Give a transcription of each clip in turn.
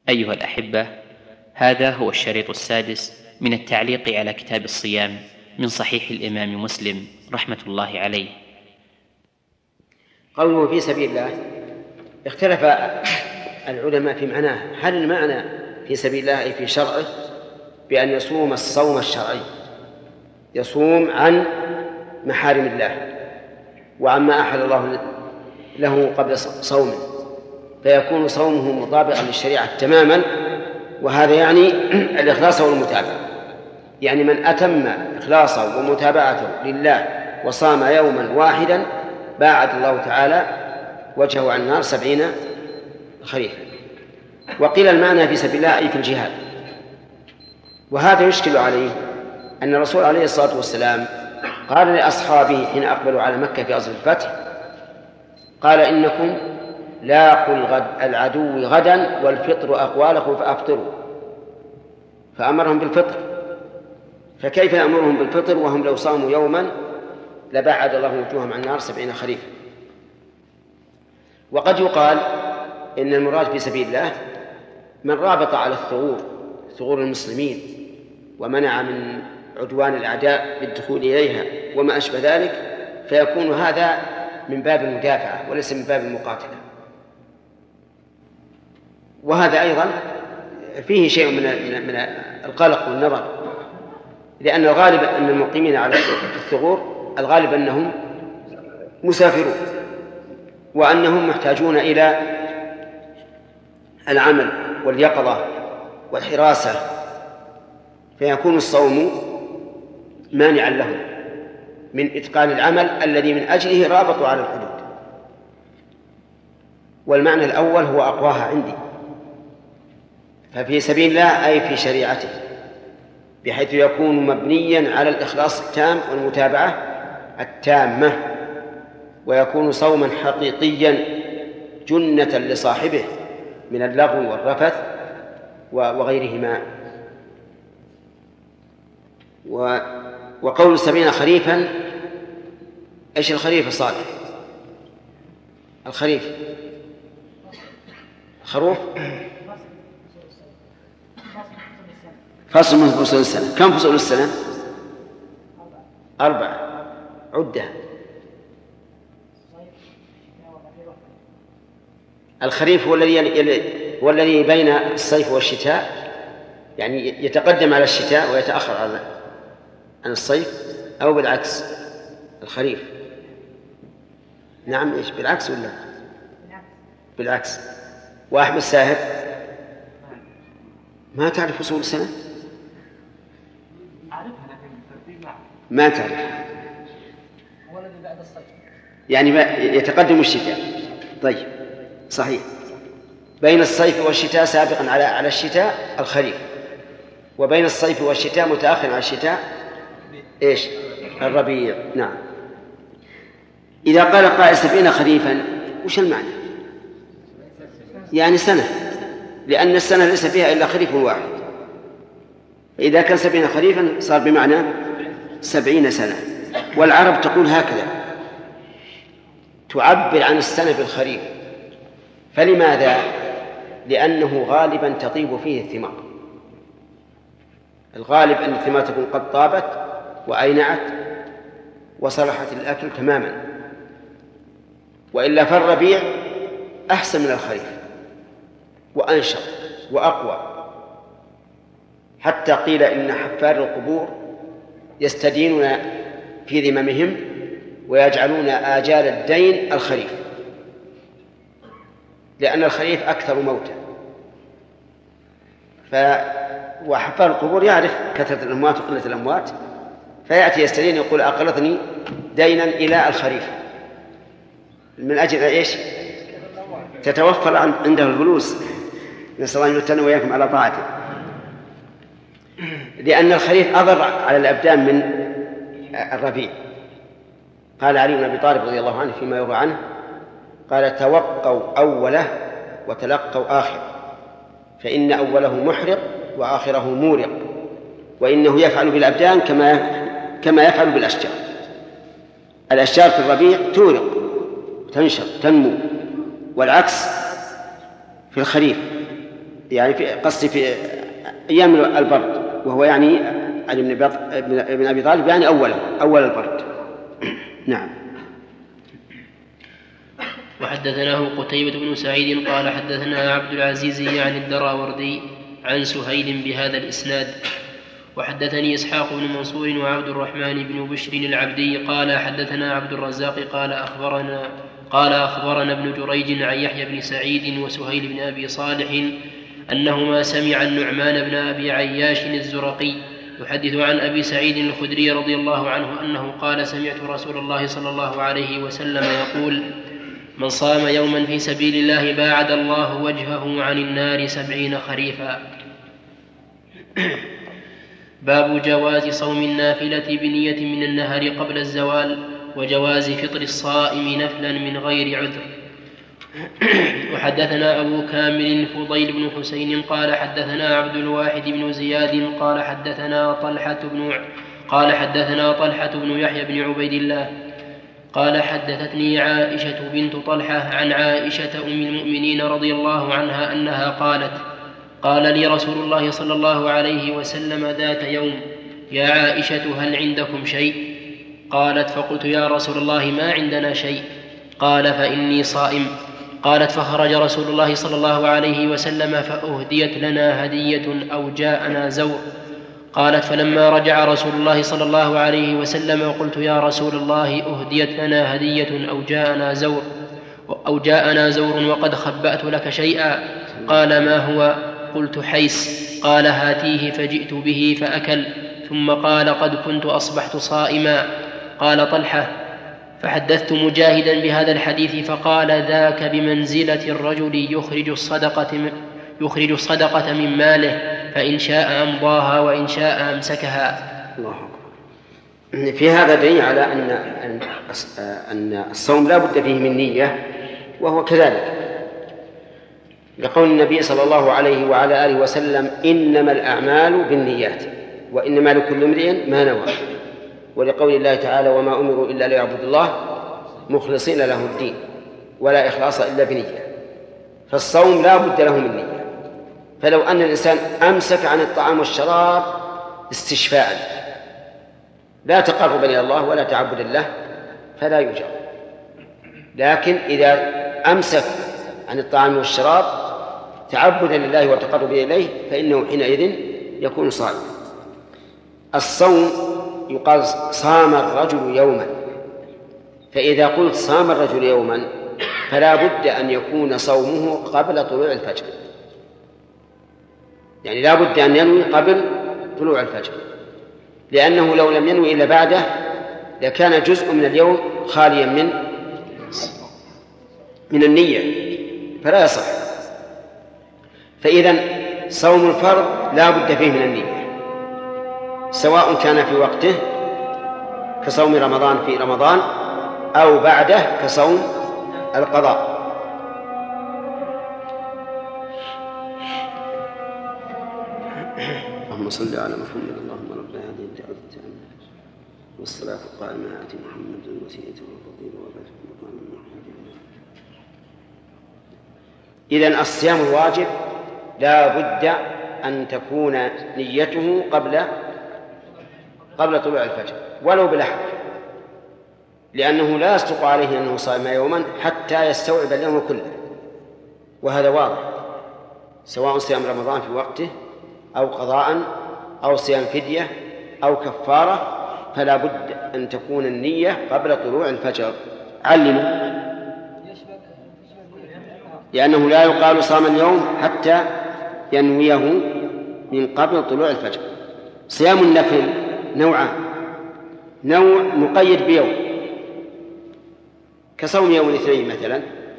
أيها الأحبة، هذا هو الشريط السادس من التعليق على كتاب الصيام من صحيح الإمام مسلم رحمة الله عليه. قوله في سبيل الله اختلف العلماء في معناه. هل المعنى في سبيل الله أي في شرعه بأن يصوم الصوم الشرعي، يصوم عن محارم الله وعما أحل الله له قبل صومه، فيكون صومه مطابقا للشريعة تماما، وهذا يعني الإخلاص والمتابعة. يعني من أتم إخلاصه ومتابعته لله وصام يوما واحدا باعد الله تعالى وجهه عن النار 70 خريفا. وقيل المعنى في سبيل الله أي في الجهاد، وهذا يشكل عليه أن الرسول عليه الصلاة والسلام قال لأصحابه حين أقبلوا على مكة في غزوة الفتح، قال إنكم لاقوا العدو غدا والفطر أقوالكم فأفطروا، فأمرهم بالفطر. فكيف يأمرهم بالفطر وهم لو صاموا يوما لبعد الله وجوههم عن النار 70 خريفا؟ وقد يقال إن المراد في سبيل الله من رابط على ثغور المسلمين ومنع من عدوان الأعداء بالدخول إليها وما أشبه ذلك، فيكون هذا من باب المدافعة وليس من باب المقاتلة. وهذا أيضا فيه شيء من القلق والنظر، لأن الغالب أن المقيمين على الثغور الغالب أنهم مسافرون وأنهم محتاجون إلى العمل واليقظة والحراسة، فيكون الصوم مانعا لهم من إتقان العمل الذي من أجله رابطوا على الحدود. والمعنى الأول هو أقواها عندي، ففي سبيل الله أي في شريعته، بحيث يكون مبنيا على الإخلاص التام والمتابعة التامة، ويكون صوما حقيقيا جنة لصاحبه من اللغو والرفث وغيرهما. وقول 70 خريفا، ايش الخريف الصالح؟ الخريف خروف فصل من فصول السنة. كم فصول السنة؟ 4. عدة. الخريف هو الذي بين الصيف والشتاء، يعني يتقدم على الشتاء ويتأخر عن الصيف، أو بالعكس الخريف. نعم، إيش بالعكس ولا بالعكس؟ وأحمد ساهر ما تعرف فصول السنة؟ ما تعرف، يعني يتقدم الشتاء. طيب صحيح، بين الصيف والشتاء سابقا على الشتاء الخريف، وبين الصيف والشتاء متأخر على الشتاء إيش؟ الربيع. نعم. إذا قال قائل 70 خريفا وش المعنى؟ يعني سنة، لأن السنة ليس فيها إلا خريف واحد، فإذا كان 70 خريفا صار بمعنى 70 سنة. والعرب تقول هكذا، تعبر عن السنة بالخريف. فلماذا؟ لأنه غالبا تطيب فيه الثمار، الغالب أن الثمار تكون قد طابت وأينعت وصلحت للأكل تماما، وإلا فالربيع أحسن من الخريف وأنشط وأقوى، حتى قيل إن حفار القبور يستدينون في ذممهم ويجعلون آجال الدين الخريف، لأن الخريف أكثر موتا. وحفار القبور يعرف كثرة الأموات وقلة الأموات، فيأتي يستدين يقول أقرضني دينا إلى الخريف، من أجل إيش؟ تتوفر عنده الفلوس. نسأل الله أن يمتعنا وإياكم على طاعته. لأن الخريف أضر على الأبدان من الربيع. قال علي بن أبي طالب رضي الله عنه فيما يروى عنه، قال: توقوا أوله وتلقوا آخره، فإن أوله محرق وآخره مورق، وإنه يفعل بالأبدان كما يفعل بالأشجار. الأشجار في الربيع تورق تنشط تنمو، والعكس في الخريف. يعني في قصدي في أيام البرد، وهو يعني علي بن أبي طالب يعني أول البرد. نعم. وحدثناه قتيبة بن سعيد قال حدثنا عبد العزيز يعني الدراوردي عن سهيل بهذا الإسناد. وحدثني إسحاق بن منصور وعبد الرحمن بن بشر العبدي قال حدثنا عبد الرزاق قال أخبرنا ابن جريج عن يحيى بن سعيد وسهيل بن أبي صالح أنهما سمع النعمان بن أبي عياش الزرقي يحدث عن أبي سعيد الخدري رضي الله عنه أنه قال سمعت رسول الله صلى الله عليه وسلم يقول من صام يوما في سبيل الله باعد الله وجهه عن النار 70 خريفا. باب جواز صوم النافلة بنية من النهر قبل الزوال وجواز فطر الصائم نفلا من غير عذر. وحدثنا أبو كامل فضيل بن حسين قال حدثنا عبد الواحد بن زياد قال حدثنا طلحة بن يحيى بن عبيد الله قال حدثتني عائشة بنت طلحة عن عائشة أم المؤمنين رضي الله عنها أنها قالت قال لي رسول الله صلى الله عليه وسلم ذات يوم يا عائشة هل عندكم شيء؟ قالت فقلت يا رسول الله ما عندنا شيء. قال فإني صائم. قالت فخرج رسول الله صلى الله عليه وسلم فأهديت لنا هدية أو جاءنا زور. قالت فلما رجع رسول الله صلى الله عليه وسلم قلت يا رسول الله أهديت لنا هدية أو جاءنا زور وقد خبأت لك شيئا. قال ما هو؟ قلت حيس. قال هاتيه فجئت به فأكل ثم قال قد كنت أصبحت صائما. قال طلحة فحدثت مجاهدا بهذا الحديث فقال ذاك بمنزلة الرجل يخرج الصدقة من ماله فإن شاء أمضاها وإن شاء أمسكها. الله أكبر. في هذا دليل على أن الصوم لا بد فيه من نية، وهو كذلك لقول النبي صلى الله عليه وعلى آله وسلم إنما الأعمال بالنيات وإنما لكل امرئ ما نوى، ولقول الله تعالى وما أمروا إلا ليعبدوا الله مخلصين له الدين ولا إخلاص إلا بنية. فالصوم لا بد له من نية. فلو أن الإنسان أمسك عن الطعام والشراب استشفاء لا تقرب إلى الله ولا تعبد له فلا يجر. لكن إذا أمسك عن الطعام والشراب تعبدا لله وتقرب إليه فإنه حينئذ يكون صائما. الصوم يقال صام الرجل يوما، فإذا قلت صام الرجل يوما فلا بد أن يكون صومه قبل طلوع الفجر، يعني لا بد أن ينوي قبل طلوع الفجر، لأنه لو لم ينوي إلا بعده لكان جزء من اليوم خاليا من النية فلا يصح. فإذا صوم الفرض لا بد فيه من النية، سواء كان في وقته كصوم رمضان في رمضان أو بعده كصوم القضاء. اللهم صل على محمد اللهم رب هذه الدعوة التامة والصلاة القائمة آت محمد الوسيلة والفضيلة وبعث مقام محمود. إذن الصيام الواجب لا بد أن تكون نيته قبل طلوع الفجر ولو بلحظة، لأنه لا يصدق عليه أنه صائم يوما حتى يستوعب اليوم كله، وهذا واضح، سواء صيام رمضان في وقته أو قضاء أو صيام فدية أو كفارة، فلا بد أن تكون النية قبل طلوع الفجر. علموا، لأنه لا يقال صام اليوم حتى ينويه من قبل طلوع الفجر. صيام النفل نوعان، نوع مقيد بيوم كصوم يوم الاثنين مثلا،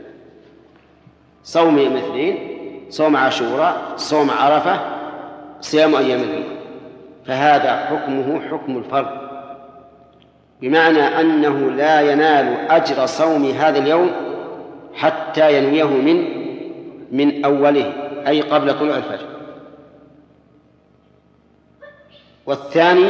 صوم يوم الاثنين، صوم عاشوراء، صوم عرفة، صيام أيام البيض، فهذا حكمه حكم الفرض، بمعنى أنه لا ينال أجر صوم هذا اليوم حتى ينويه من أوله أي قبل طلوع الفجر. والثاني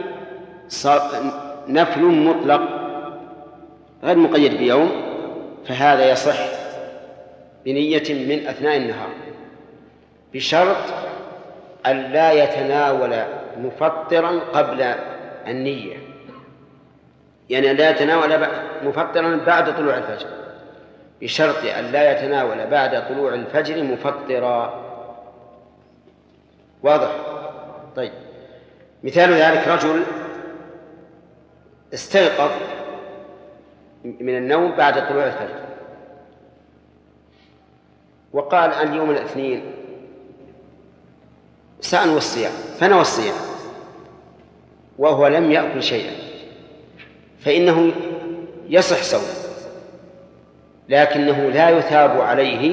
نفل مطلق غير مقيد بيوم، فهذا يصح بنية من أثناء النهار، بشرط أن لا يتناول مفطرا قبل النية، يعني لا يتناول مفطرا بعد طلوع الفجر، بشرط أن لا يتناول بعد طلوع الفجر مفطرا. واضح؟ طيب، مثال ذلك رجل استيقظ من النوم بعد طلوع الفجر وقال اليوم الاثنين سأنوي الصيام، فنوى الصيام وهو لم يأكل شيئا، فإنه يصح صومه، لكنه لا يثاب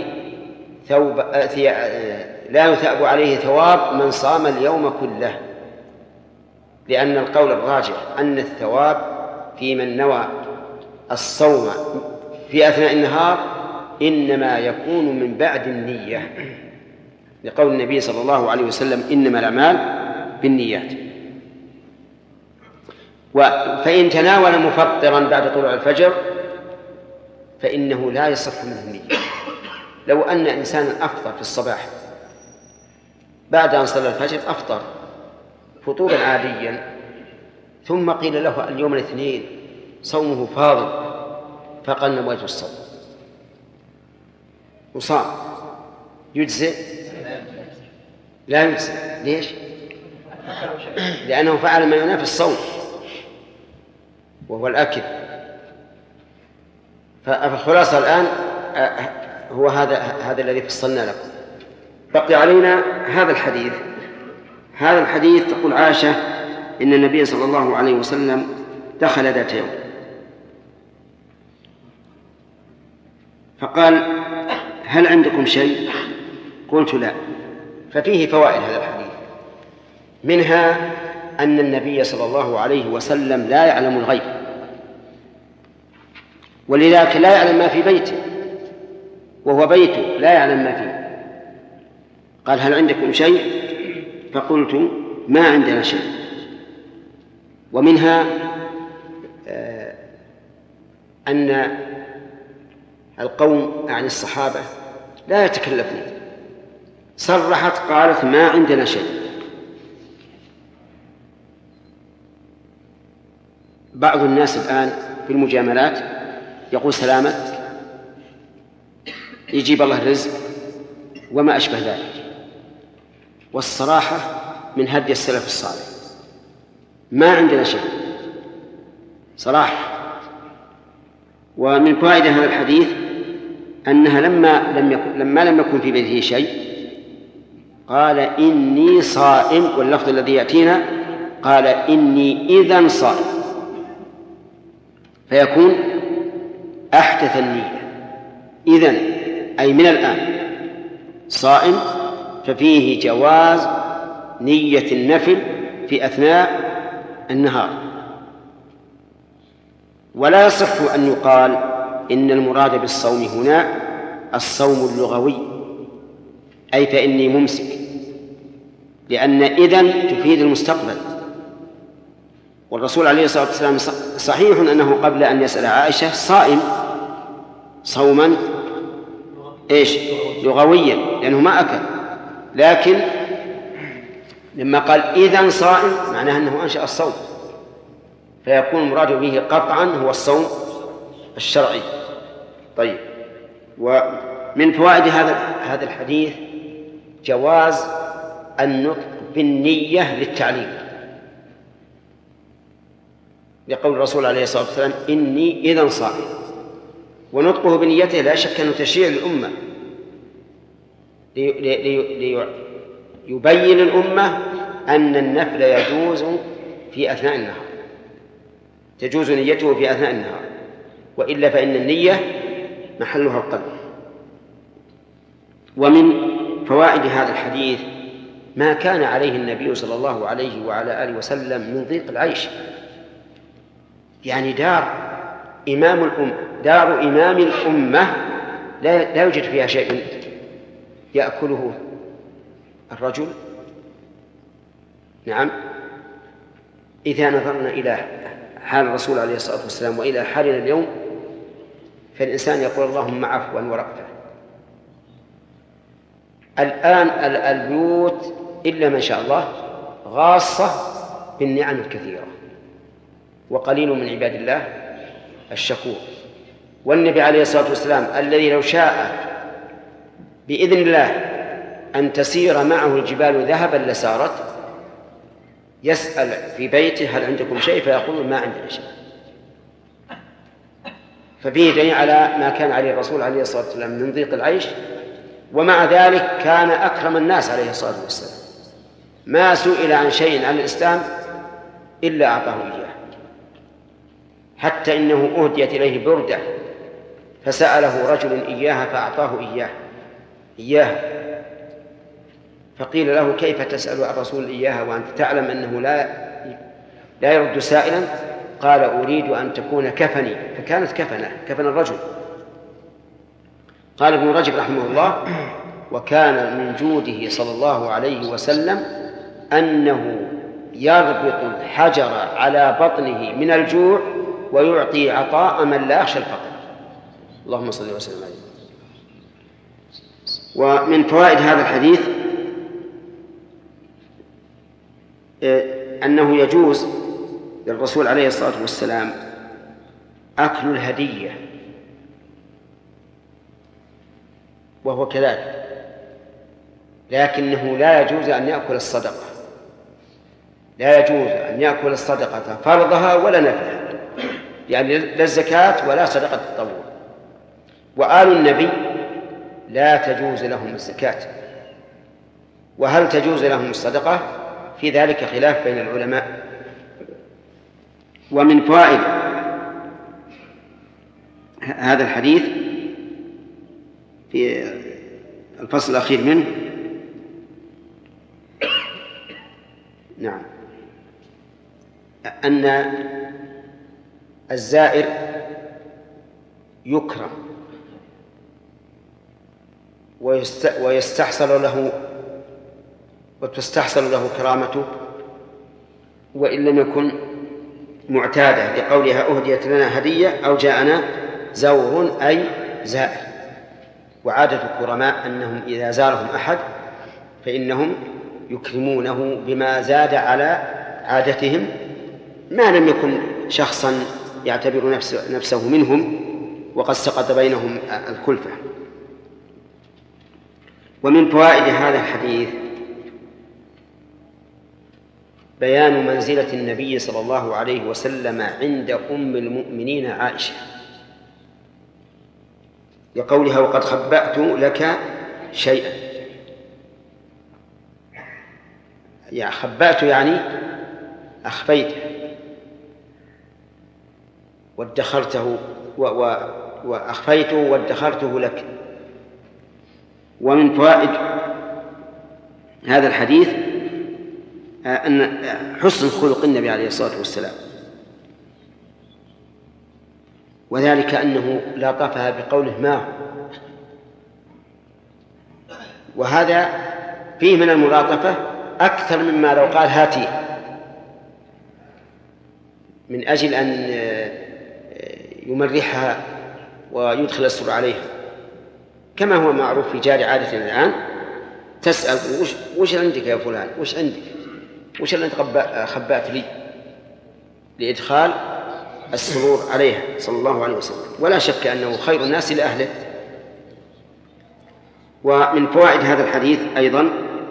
عليه ثواب من صام اليوم كله، لأن القول الراجح أن الثواب في من نوى الصوم في أثناء النهار إنما يكون من بعد النية، لقول النبي صلى الله عليه وسلم إنما الأعمال بالنيات. فإن تناول مفطرا بعد طلوع الفجر فإنه لا يصح منه النية. لو أن إنسانا أفطر في الصباح بعد أن صلى الفجر، أفطر فطورا عاديا، ثم قيل له اليوم الاثنين صومه فاضل، فقال نويت الصوم وصام، يجزئ؟ لا يجزئ. ليش؟ لأنه فعل ما ينافي الصوم وهو الأكل. فالخلاصة الآن هو هذا الذي فصلنا لكم. بقي علينا هذا الحديث تقول عائشة إن النبي صلى الله عليه وسلم دخل ذات يوم فقال هل عندكم شيء؟ قلت لا. ففيه فوائد هذا الحديث، منها أن النبي صلى الله عليه وسلم لا يعلم الغيب، ولذلك لا يعلم ما في بيته، وهو بيته لا يعلم ما فيه. قال هل عندكم شيء؟ فقلت ما عندنا شيء. ومنها أن القوم عن الصحابة لا يتكلفون، صرحت قالت ما عندنا شيء. بعض الناس الآن في المجاملات يقول سلامة، يجيب الله الرزق وما أشبه ذلك. والصراحة من هدي السلف الصالح ما عندنا شيء صراحة. ومن فوائد هذا الحديث أنها لما لم يكن في بيته شيء قال إني صائم، واللفظ الذي يأتينا قال إني إذن صائم، فيكون أحدث النية. إذن أي من الآن صائم، ففيه جواز نية النفل في أثناء النهار. ولا يصح أن يقال إن المراد بالصوم هنا الصوم اللغوي، أي فإني ممسك، لأن إذن تفيد المستقبل. والرسول عليه الصلاة والسلام صحيح أنه قبل أن يسأل عائشة صائم صوما لغويا لأنه ما أكل، لكن لما قال إذن صائم معناه أنه أنشأ الصوم، فيكون المراد به قطعا هو الصوم الشرعي. طيب، ومن فوائد هذا الحديث جواز النطق بالنية للتعليم، لقول الرسول عليه الصلاة والسلام إني إذن صائم. ونطقه بنيته لا شك أنه تشريع للأمة ليبين الأمة أن النفل يجوز في أثناء النهار، تجوز نيته في أثناء النهار، وإلا فإن النية محلها القلب. ومن فوائد هذا الحديث ما كان عليه النبي صلى الله عليه وعلى آله وسلم من ضيق العيش، يعني دار إمام الأمة لا يوجد فيها شيء يأكله الرجل. نعم، إذا نظرنا إلى حال الرسول عليه الصلاة والسلام وإلى حالنا اليوم فالإنسان يقول اللهم عفوا ورأفة. الآن البيوت إلا ما شاء الله غاصة بالنعم الكثيرة، وقليل من عباد الله الشكور. والنبي عليه الصلاة والسلام الذي لو شاء بإذن الله أن تسير معه الجبال ذهبا لسارت، يسأل في بيته هل عندكم شيء؟ فيقول ما عندنا شيء. ففيه دليل على ما كان عليه الرسول عليه الصلاة والسلام من ضيق العيش، ومع ذلك كان أكرم الناس عليه الصلاة والسلام، ما سئل عن شيء عن الإسلام إلا أعطاه إياه، حتى إنه أهديت إليه بردة فسأله رجل إياها فأعطاه إياها فقيل له كيف تسأل الرسول إياها وأنت تعلم أنه لا يرد سائلا؟ قال أريد أن تكون كفني، فكانت كفن الرجل. قال ابن رجب رحمه الله: وكان من جوده صلى الله عليه وسلم أنه يربط الحجر على بطنه من الجوع ويعطي عطاء من لا يخشى الفقر. اللهم صل وسلم عليه. ومن فوائد هذا الحديث أنه يجوز للرسول عليه الصلاة والسلام أكل الهدية، وهو كذلك، لكنه لا يجوز أن يأكل الصدقة، لا يجوز أن يأكل الصدقة فرضها ولا نفلها، يعني لا الزكاة ولا صدقة التطوع. وآل النبي لا تجوز لهم الزكاة، وهل تجوز لهم الصدقة؟ في ذلك خلاف بين العلماء. ومن فوائد هذا الحديث في الفصل الأخير منه أن الزائر يكرم ويستحصل له وتستحصل له كرامته وإن لم يكن معتادة، لقولها أهديت لنا هدية أو جاءنا زور أي زائر. وعادة الكرماء أنهم إذا زارهم أحد فإنهم يكرمونه بما زاد على عادتهم، ما لم يكن شخصا يعتبر نفسه منهم وقد سقط بينهم الكلفة. ومن فوائد هذا الحديث بيان منزلة النبي صلى الله عليه وسلم عند أم المؤمنين عائشة، لقولها وقد خبأت لك شيئا. يعني خبأت يعني أخفيته وادخرته وأخفيته وادخرته لك. ومن فوائد هذا الحديث أن حسن خلق النبي عليه الصلاة والسلام، وذلك أنه لاطفها بقوله ما هو، وهذا فيه من الملاطفة أكثر مما لو قال هاتي، من أجل أن يمرحها ويدخل السرور عليها، كما هو معروف في جار عادتنا الآن، تسأل وش عندك يا فلان، وش عندك، وش اللي أنت خبأت لي، لإدخال السرور عليها صلى الله عليه وسلم. ولا شك أنه خير الناس لأهله. ومن فوائد هذا الحديث أيضا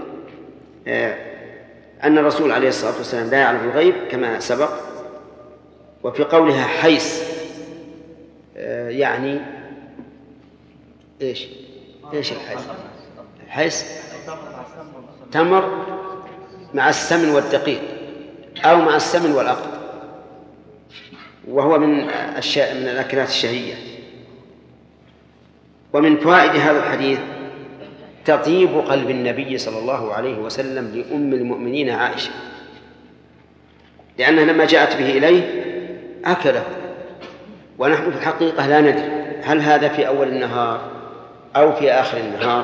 أن الرسول عليه الصلاة والسلام لا يعلم الغيب كما سبق. وفي قولها حيث يعني إيش الحيث؟ الحيث تمر مع السمن والدقيق أو مع السمن والأقط، وهو من الأكلات الشهية. ومن فوائد هذا الحديث تطيب قلب النبي صلى الله عليه وسلم لأم المؤمنين عائشة، لأنها لما جاءت به إليه أكله، ونحن في الحقيقة لا ندري هل هذا في أول النهار أو في آخر النهار،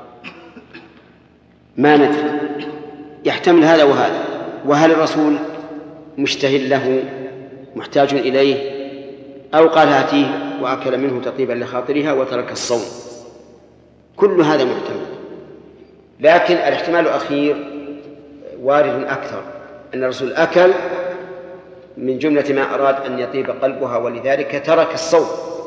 ما ندري، يحتمل هذا وهذا. وهل الرسول مشتهي له محتاج إليه، أو قال هاتيه وأكل منه تطيبا لخاطرها وترك الصوم، كل هذا محتمل. لكن الاحتمال الأخير وارد أكثر، أن الرسول أكل من جملة ما أراد أن يطيب قلبها ولذلك ترك الصوم،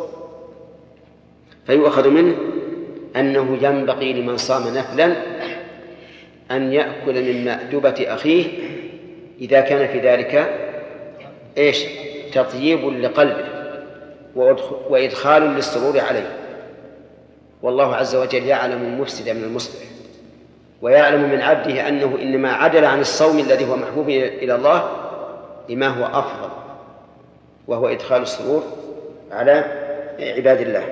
فيؤخذ منه أنه ينبغي لمن صام نفلا أن يأكل من مأدبة أخيه إذا كان في ذلك تطيب لقلبه وإدخال للسرور عليه. والله عز وجل يعلم المفسد من المصلح، ويعلم من عبده أنه إنما عدل عن الصوم الذي هو محبوب إلى الله لما هو أفضل، وهو إدخال السرور على عباد الله.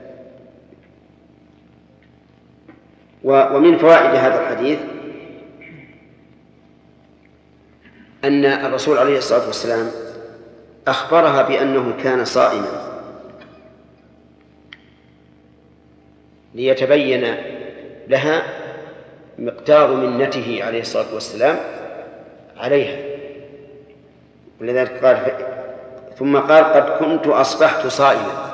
ومن فوائد هذا الحديث أن الرسول عليه الصلاة والسلام أخبرها بأنه كان صائما ليتبين لها مقدار منته عليه الصلاة والسلام عليها، ولذلك قال ثم قال قد كنت أصبحت صائما،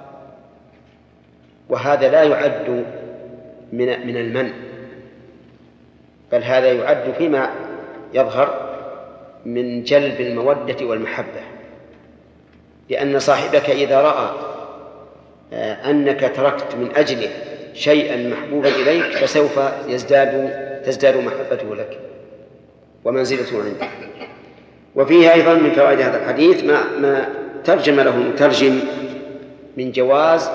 وهذا لا يعد من المن، بل هذا يعد فيما يظهر من جلب المودة والمحبة، لأن صاحبك إذا رأى أنك تركت من أجله شيئا محبوبا إليك فسوف تزداد محبته لك ومنزلته عندك. وفيه أيضا من فوائد هذا الحديث ما ترجم له المترجم من جواز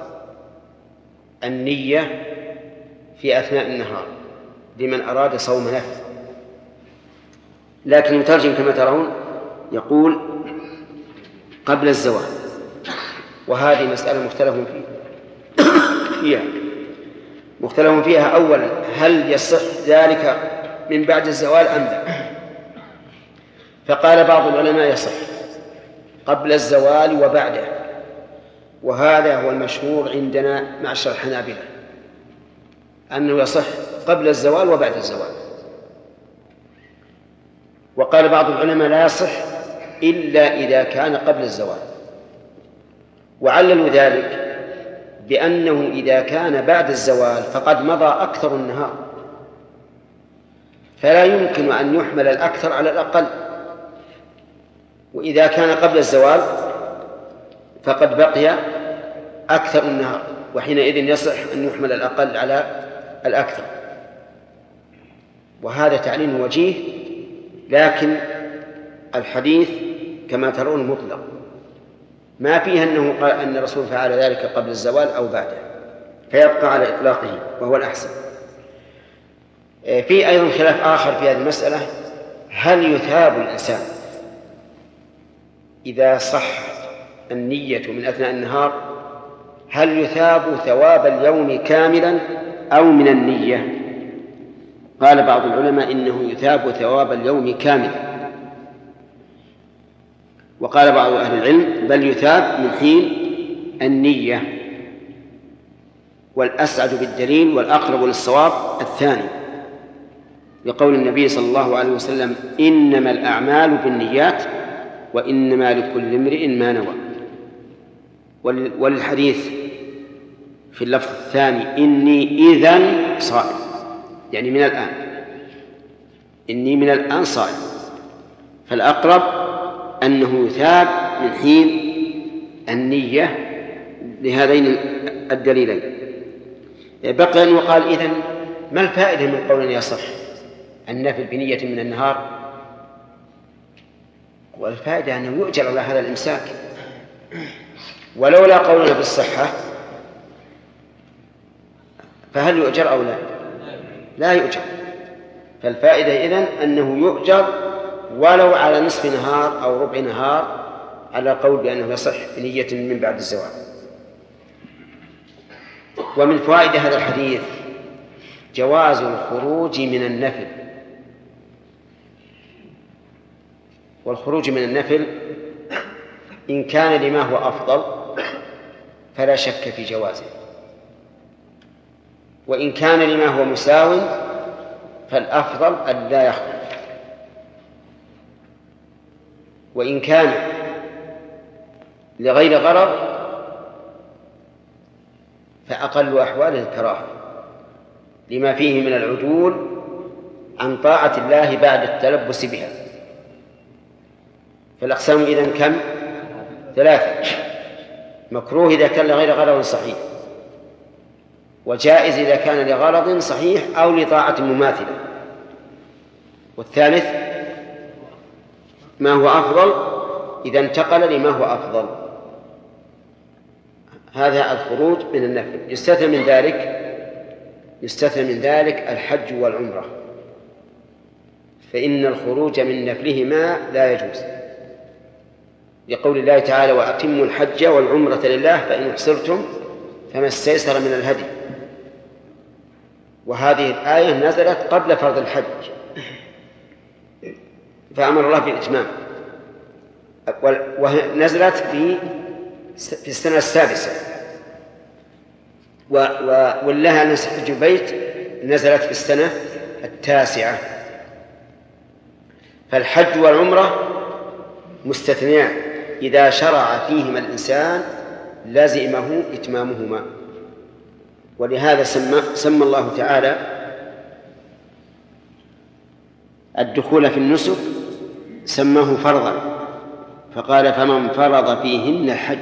النية في أثناء النهار لمن أراد صوم نفل، لكن المترجم كما ترون يقول قبل الزوال، وهذه مسألة مختلف فيها. أولا، هل يصح ذلك من بعد الزوال أم لا؟ فقال بعض العلماء يصح قبل الزوال وبعده، وهذا هو المشهور عندنا معشر الحنابلة أنه يصح قبل الزوال وبعد الزوال. وقال بعض العلماء لا يصح إلا إذا كان قبل الزوال، وعللوا ذلك بأنه إذا كان بعد الزوال فقد مضى أكثر النهار، فلا يمكن أن يحمل الأكثر على الأقل، وإذا كان قبل الزوال فقد بقي أكثر النهار، وحينئذ يصح أن يحمل الأقل على الأكثر. وهذا تعليل وجيه، لكن الحديث كما ترون مطلق، ما فيه أنه قال أن الرسول فعل ذلك قبل الزوال أو بعده، فيبقى على إطلاقه وهو الأحسن. في أيضا خلاف آخر في هذه المسألة، هل يثاب الإنسان إذا صح النية من أثناء النهار، هل يثاب ثواب اليوم كاملا أو من النية؟ قال بعض العلماء إنه يثاب ثواب اليوم كاملا، وقال بعض أهل العلم بل يثاب من حين النية، والأسعد بالدليل والأقرب للصواب الثاني، لقول النبي صلى الله عليه وسلم إنما الأعمال بالنيات وإنما لكل امرئ ما نوى. والحديث في اللفظ الثاني إني إذن صائم، يعني من الآن، إني من الآن صائم، فالأقرب أنه يثاب من حين النية لهذين الدليلين. بقي أن يقال إذن ما الفائدة من قول يصح النفل بنية من النهار؟ والفائدة أنه يؤجر على هذا الإمساك، ولولا قولنا بالصحة فهل يؤجر أو لا؟ لا يؤجر. فالفائدة إذن أنه يؤجر ولو على نصف نهار أو ربع نهار، على قول بأنه يصح بنية من بعد الزوال. ومن فوائد هذا الحديث جواز الخروج من النفل، والخروج من النفل إن كان لما هو أفضل فلا شك في جوازه، وإن كان لما هو مساو فالأفضل أن لا يخرج، وإن كان لغير غرض فأقل أحواله الكراهة. لما فيه من العدول عن طاعة الله بعد التلبس بها. فالأقسام إذن كم؟ 3: مكروه إذا كان لغير غرض صحيح، وجائز إذا كان لغرض صحيح أو لطاعة مماثلة، والثالث ما هو أفضل إذا انتقل لما هو أفضل. هذا الخروج من النفل. يستثنى من ذلك الحج والعمرة، فإن الخروج من نفلهما لا يجوز، لقول الله تعالى: وأتموا الحج والعمرة لله فإن احصرتم فما استيسر من الهدي. وهذه الآية نزلت قبل فرض الحج، فأمر الله بالإتمام، ونزلت في السنة السادسة. ولها أن حج البيت نزلت في السنة التاسعة. فالحج والعمرة مستثنيان، إذا شرع فيهما الإنسان لازمه إتمامهما. ولهذا سمى الله تعالى الدخول في النسك سماه فرضا، فقال: فمن فرض فيهن الحج.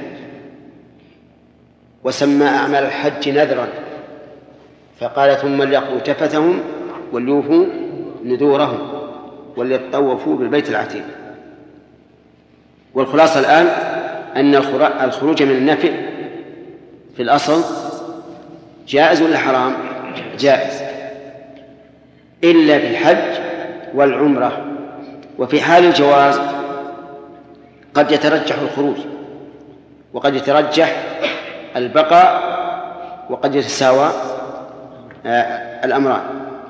وسمى أعمال الحج نذرا، فقال: ثم ليقضوا تفثهم وليوفوا نذورهم وليطوفوا بالبيت العتيق. والخلاصة الآن أن الخروج من النفل في الأصل جائز ولا حرام؟ جائز، إلا في الحج والعمرة. وفي حال الجواز قد يترجح الخروج، وقد يترجح البقاء، وقد يتساوى الأمران.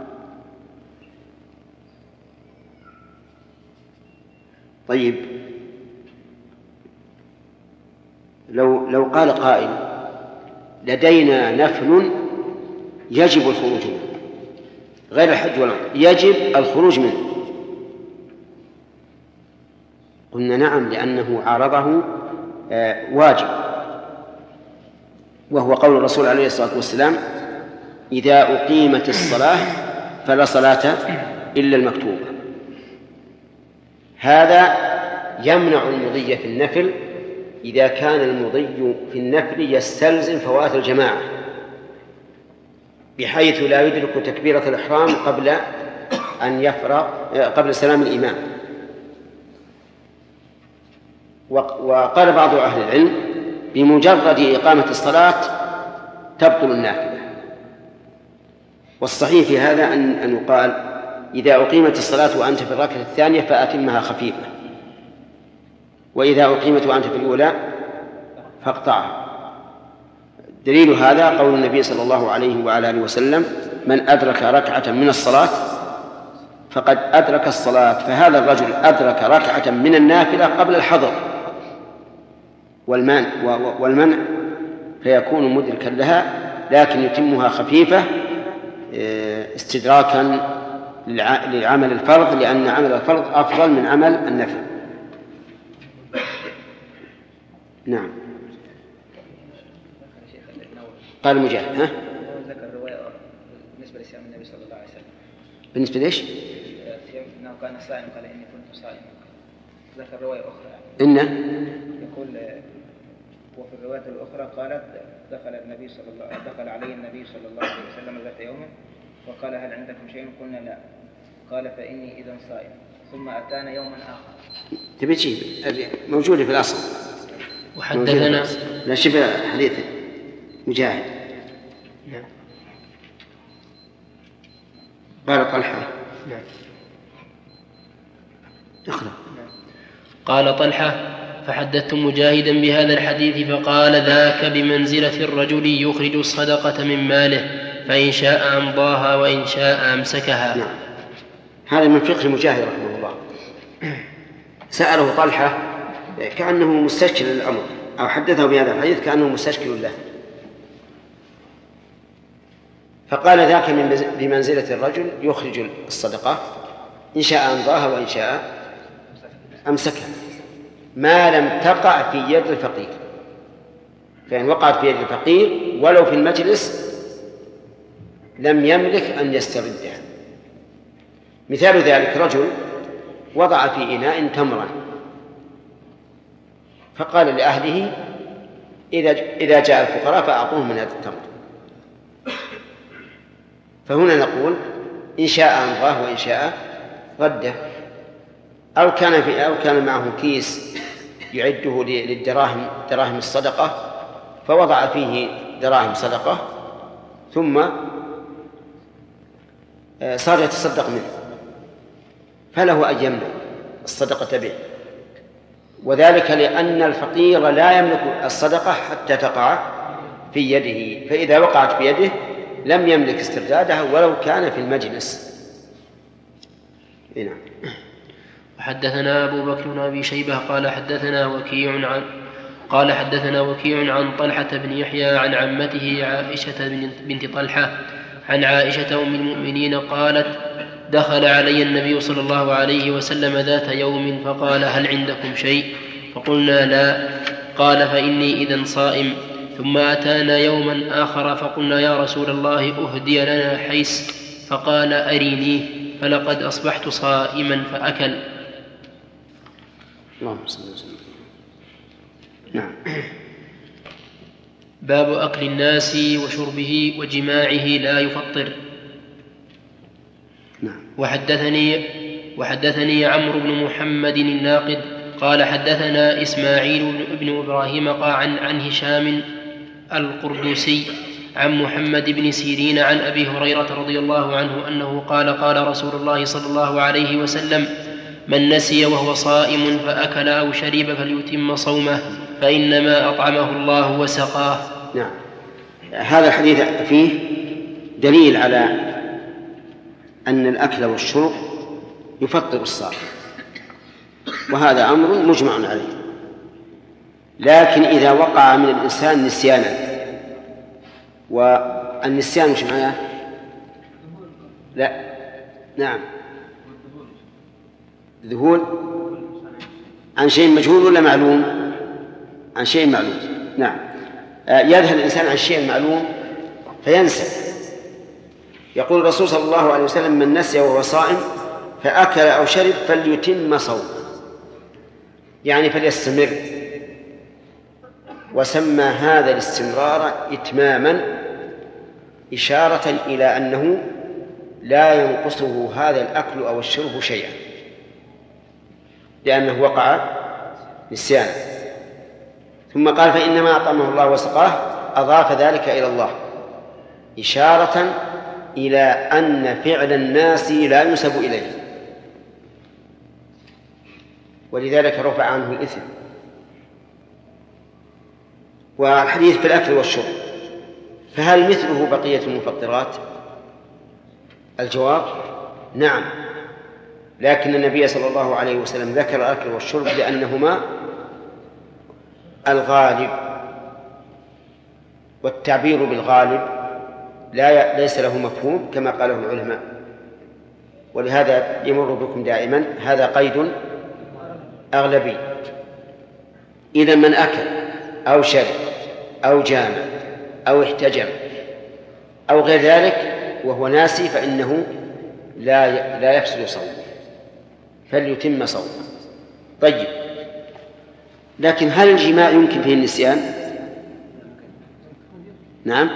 طيب، لو قال قائل: لدينا نفل يجب الخروج منه غير الحج والعمرة، يجب الخروج منه، قلنا نعم، لأنه عارضه واجب، وهو قول الرسول عليه الصلاة والسلام: إذا أقيمت الصلاة فلا صلاة إلا المكتوبة. هذا يمنع المضي في النفل إذا كان المضي في النفل يستلزم فوات الجماعة، بحيث لا يدرك تكبيرة الإحرام قبل سلام الإمام. وقال بعض أهل العلم: بمجرد إقامة الصلاة تبطل النافلة. والصحيح في هذا أن يقال: إذا أقيمت الصلاة وأنت في الركعة الثانية فأتمها خفيفة، وإذا أقيمت وأنت في الأولى فاقطعها. دليل هذا قول النبي صلى الله عليه وعلى آله وسلم: من أدرك ركعة من الصلاة فقد أدرك الصلاة. فهذا الرجل أدرك ركعة من النافلة قبل الحظر والمنع فيكون مدركا لها، لكن يتمها خفيفة استدراكا لعمل الفرض، لأن عمل الفرض أفضل من عمل النفل. نعم. قال مجاهد: ها؟ ذكر الرواية بالنسبة لصيام النبي صلى الله عليه وسلم. بالنسبة ليش؟ أنه كان صائم، قال إني كنت صائما. ذكر رواية أخرى إنه يقول: وفي الرواية الأخرى قالت: دخل علي النبي صلى الله عليه وسلم ذات يوم وقال: هل عندكم شيء؟ قلنا: لا. قال: فإني إذن صائم. ثم أتانا يوما آخر. تبي تجيب موجودة في الأصل. وحدثنا لا شبه حديث مجاهد. نعم. قال طلحة. نعم. اقرأ. قال طلحة: فحدثت مجاهدا بهذا الحديث فقال: ذاك بمنزلة الرجل يخرج الصدقة من ماله، فإن شاء أمضاها وإن شاء أمسكها. نعم. هذا من فقه مجاهد رحمه الله. سأله طلحة كأنه مستشكل للأمر، أو حدثه بهذا الحديث كأنه مستشكل له، فقال: ذاك بمنزلة الرجل يخرج الصدقة، إن شاء أمضاها وإن شاء أمسكها، ما لم تقع في يد الفقير. فإن وقعت في يد الفقير ولو في المجلس لم يملك أن يستردها. مثال ذلك رجل وضع في إناء تمرا فقال لأهله إذا جاء الفقراء فأعطوهم من هذا التمر. فهنا نقول إن شاء أمضاه وإن شاء رده. أو كان معه كيس يعده للدراهم، دراهم الصدقة، فوضع فيه دراهم صدقة ثم صار يتصدق منه، فله أن يملك الصدقة به، وذلك لأن الفقير لا يملك الصدقة حتى تقع في يده، فإذا وقعت في يده لم يملك استردادها ولو كان في المجلس. نعم. وحدثنا أبو بكر بن أبي شيبة قال حدثنا وكيع عن طلحة بن يحيى عن عمته عائشة بنت طلحة عن عائشة أم المؤمنين قالت: دخل علي النبي صلى الله عليه وسلم ذات يوم فقال: هل عندكم شيء؟ فقلنا: لا. قال: فإني إذن صائم. ثم أتانا يوما آخر فقلنا: يا رسول الله أهدي لنا حيس. فقال: أرينيه، فلقد أصبحت صائما فأكل. اللهم صل وسلم. نعم. باب أكل الناس وشربه وجماعه لا يفطر. نعم. وحدثني عمرو بن محمد الناقد قال حدثنا إسماعيل بن إبراهيم عن هشام القردسي عن محمد بن سيرين عن أبي هريرة رضي الله عنه أنه قال: قال رسول الله صلى الله عليه وسلم: من نسي وهو صائم فأكل أو شرب فليتم صومه، فإنما أطعمه الله وسقاه. نعم. هذا الحديث فيه دليل على أن الأكل والشرب يفطر الصائم، وهذا أمر مجمع عليه. لكن إذا وقع من الإنسان نسيانا، والنسيان مش معناه؟ لا. نعم. ذهول عن شيء مجهول ولا معلوم؟ عن شيء معلوم. نعم. يذهل الإنسان عن الشيء المعلوم فينسى. يقول الرسول صلى الله عليه وسلم: من نسي وهو صائم فأكل أو شرب فليتم صومه، يعني فليستمر. وسمى هذا الاستمرار إتماما، إشارة إلى أنه لا ينقصه هذا الأكل أو الشرب شيئا، لأنه وقع نسيانا. ثم قال: فإنما أطعمه الله وسقاه، أضاف ذلك إلى الله، إشارة إلى أن فعل الناس لا ينسب إليه، ولذلك رفع عنه الإثم. والحديث في الأكل والشرب، فهل مثله بقية المفطرات؟ الجواب: نعم، لكن النبي صلى الله عليه وسلم ذكر الأكل والشرب لأنهما الغالب، والتعبير بالغالب ليس له مفهوم كما قاله العلماء، ولهذا يمر بكم دائما هذا قيد أغلبي. إذا من أكل أو شرب أو جامع أو احتجم أو غير ذلك وهو ناسي فإنه لا يفسد صومه، فليتم صومه. طيب، لكن هل الجماع يمكن فيه النسيان؟ نعم.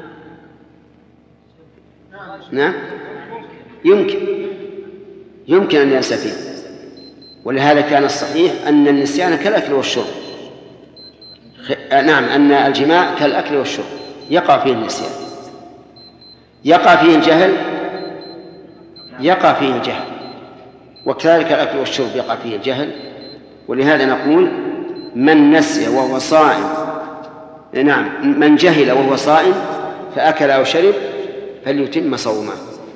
يمكن أن ينسى فيه، ولهذا كان الصحيح أن النسيان كالأكل والشرب. نعم، أن الجماع كالأكل والشرب يقع فيه النسيان، يقع فيه الجهل، وكذلك الأكل والشرب يقع فيه الجهل. ولهذا نقول: من نسي وهو صائم، نعم، من جهل وهو صائم فأكل أو شرب فليتم صومه.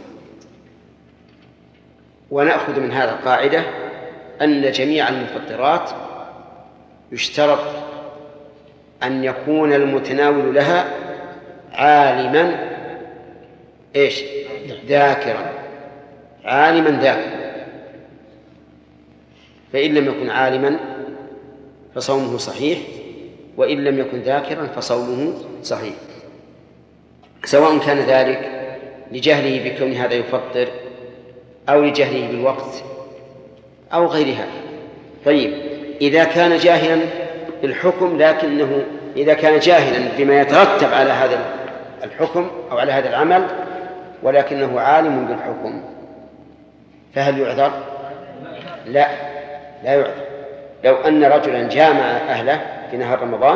ونأخذ من هذا القاعدة أن جميع المفطرات يشترط أن يكون المتناول لها عالما ذاكرا، عالما ذاكرا. فإن لم يكن عالما فصومه صحيح، وإن لم يكن ذاكرا فصومه صحيح، سواء كان ذلك لجهله بكون هذا يفطر أو لجهله بالوقت أو غير هذا. طيب إذا كان جاهلا بالحكم، لكنه إذا كان جاهلا بما يترتب على هذا الحكم أو على هذا العمل ولكنه عالم بالحكم، فهل يعذر؟ لا يعذر. لو أن رجلا جامع أهله في نهار رمضان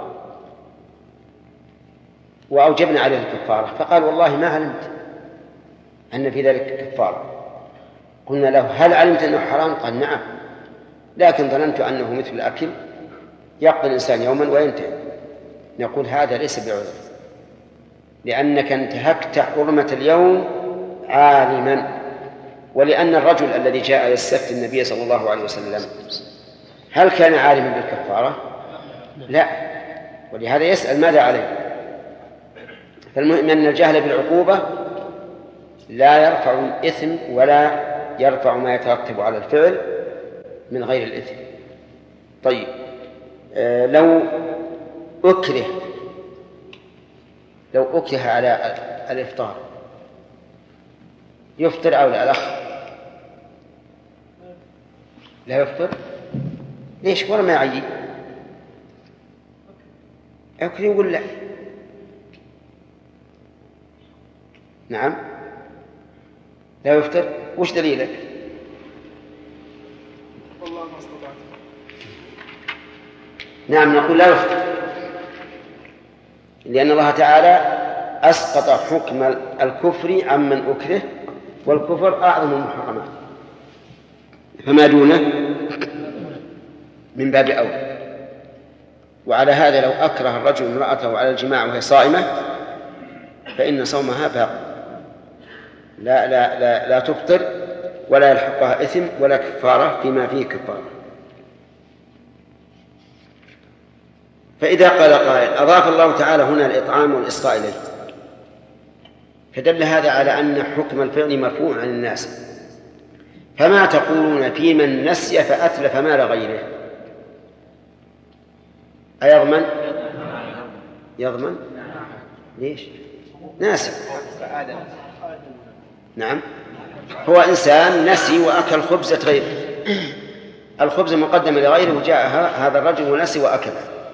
وأوجبنا عليه الكفارة فقال والله ما علمت أن في ذلك كفارة، قلنا له هل علمت أنه حرام؟ قال نعم، لكن ظننت أنه مثل الأكل يقضي الإنسان يوما وينتهي. نقول هذا ليس بعذر، لأنك انتهكت حرمة اليوم عالما. ولأن الرجل الذي جاء يستفتي النبي صلى الله عليه وسلم هل كان عالما بالكفارة؟ لا، ولهذا يسأل ماذا عليه. فالمهم أن الجهل بالعقوبة لا يرفع الإثم ولا يرفع ما يترتب على الفعل من غير الإثم. طيب لو أكره على الإفطار يفطر أو لا؟ الأخ لا يفطر. ليش؟ ولا ما يعيي أكره يقول لا. نعم لا يفطر. وش دليلك؟ والله ما استطعت. نعم نقول لا يفطر، لأن الله تعالى أسقط حكم الكفر عمن أكره، والكفر أعظم المحرمات، فما دونه من باب أولى. وعلى هذا لو أكره الرجل امرأته على الجماع وهي صائمة فإن صومها باق، لا تفطر ولا يلحقها إثم ولا كفارة فيما فيه كفارة. فإذا قال قائل أضاف الله تعالى هنا الإطعام والإسقاء إليه، فدل هذا على أن حكم الفعل مرفوع عن الناس، فما تقولون في من نسي فأتلف مال غيره؟ أيضمن؟ يضمن. ليش؟ ناسي. نعم، هو إنسان نسي وأكل خبزة غيره، الخبز مقدم لغيره وجاء هذا الرجل ونسي وأكل،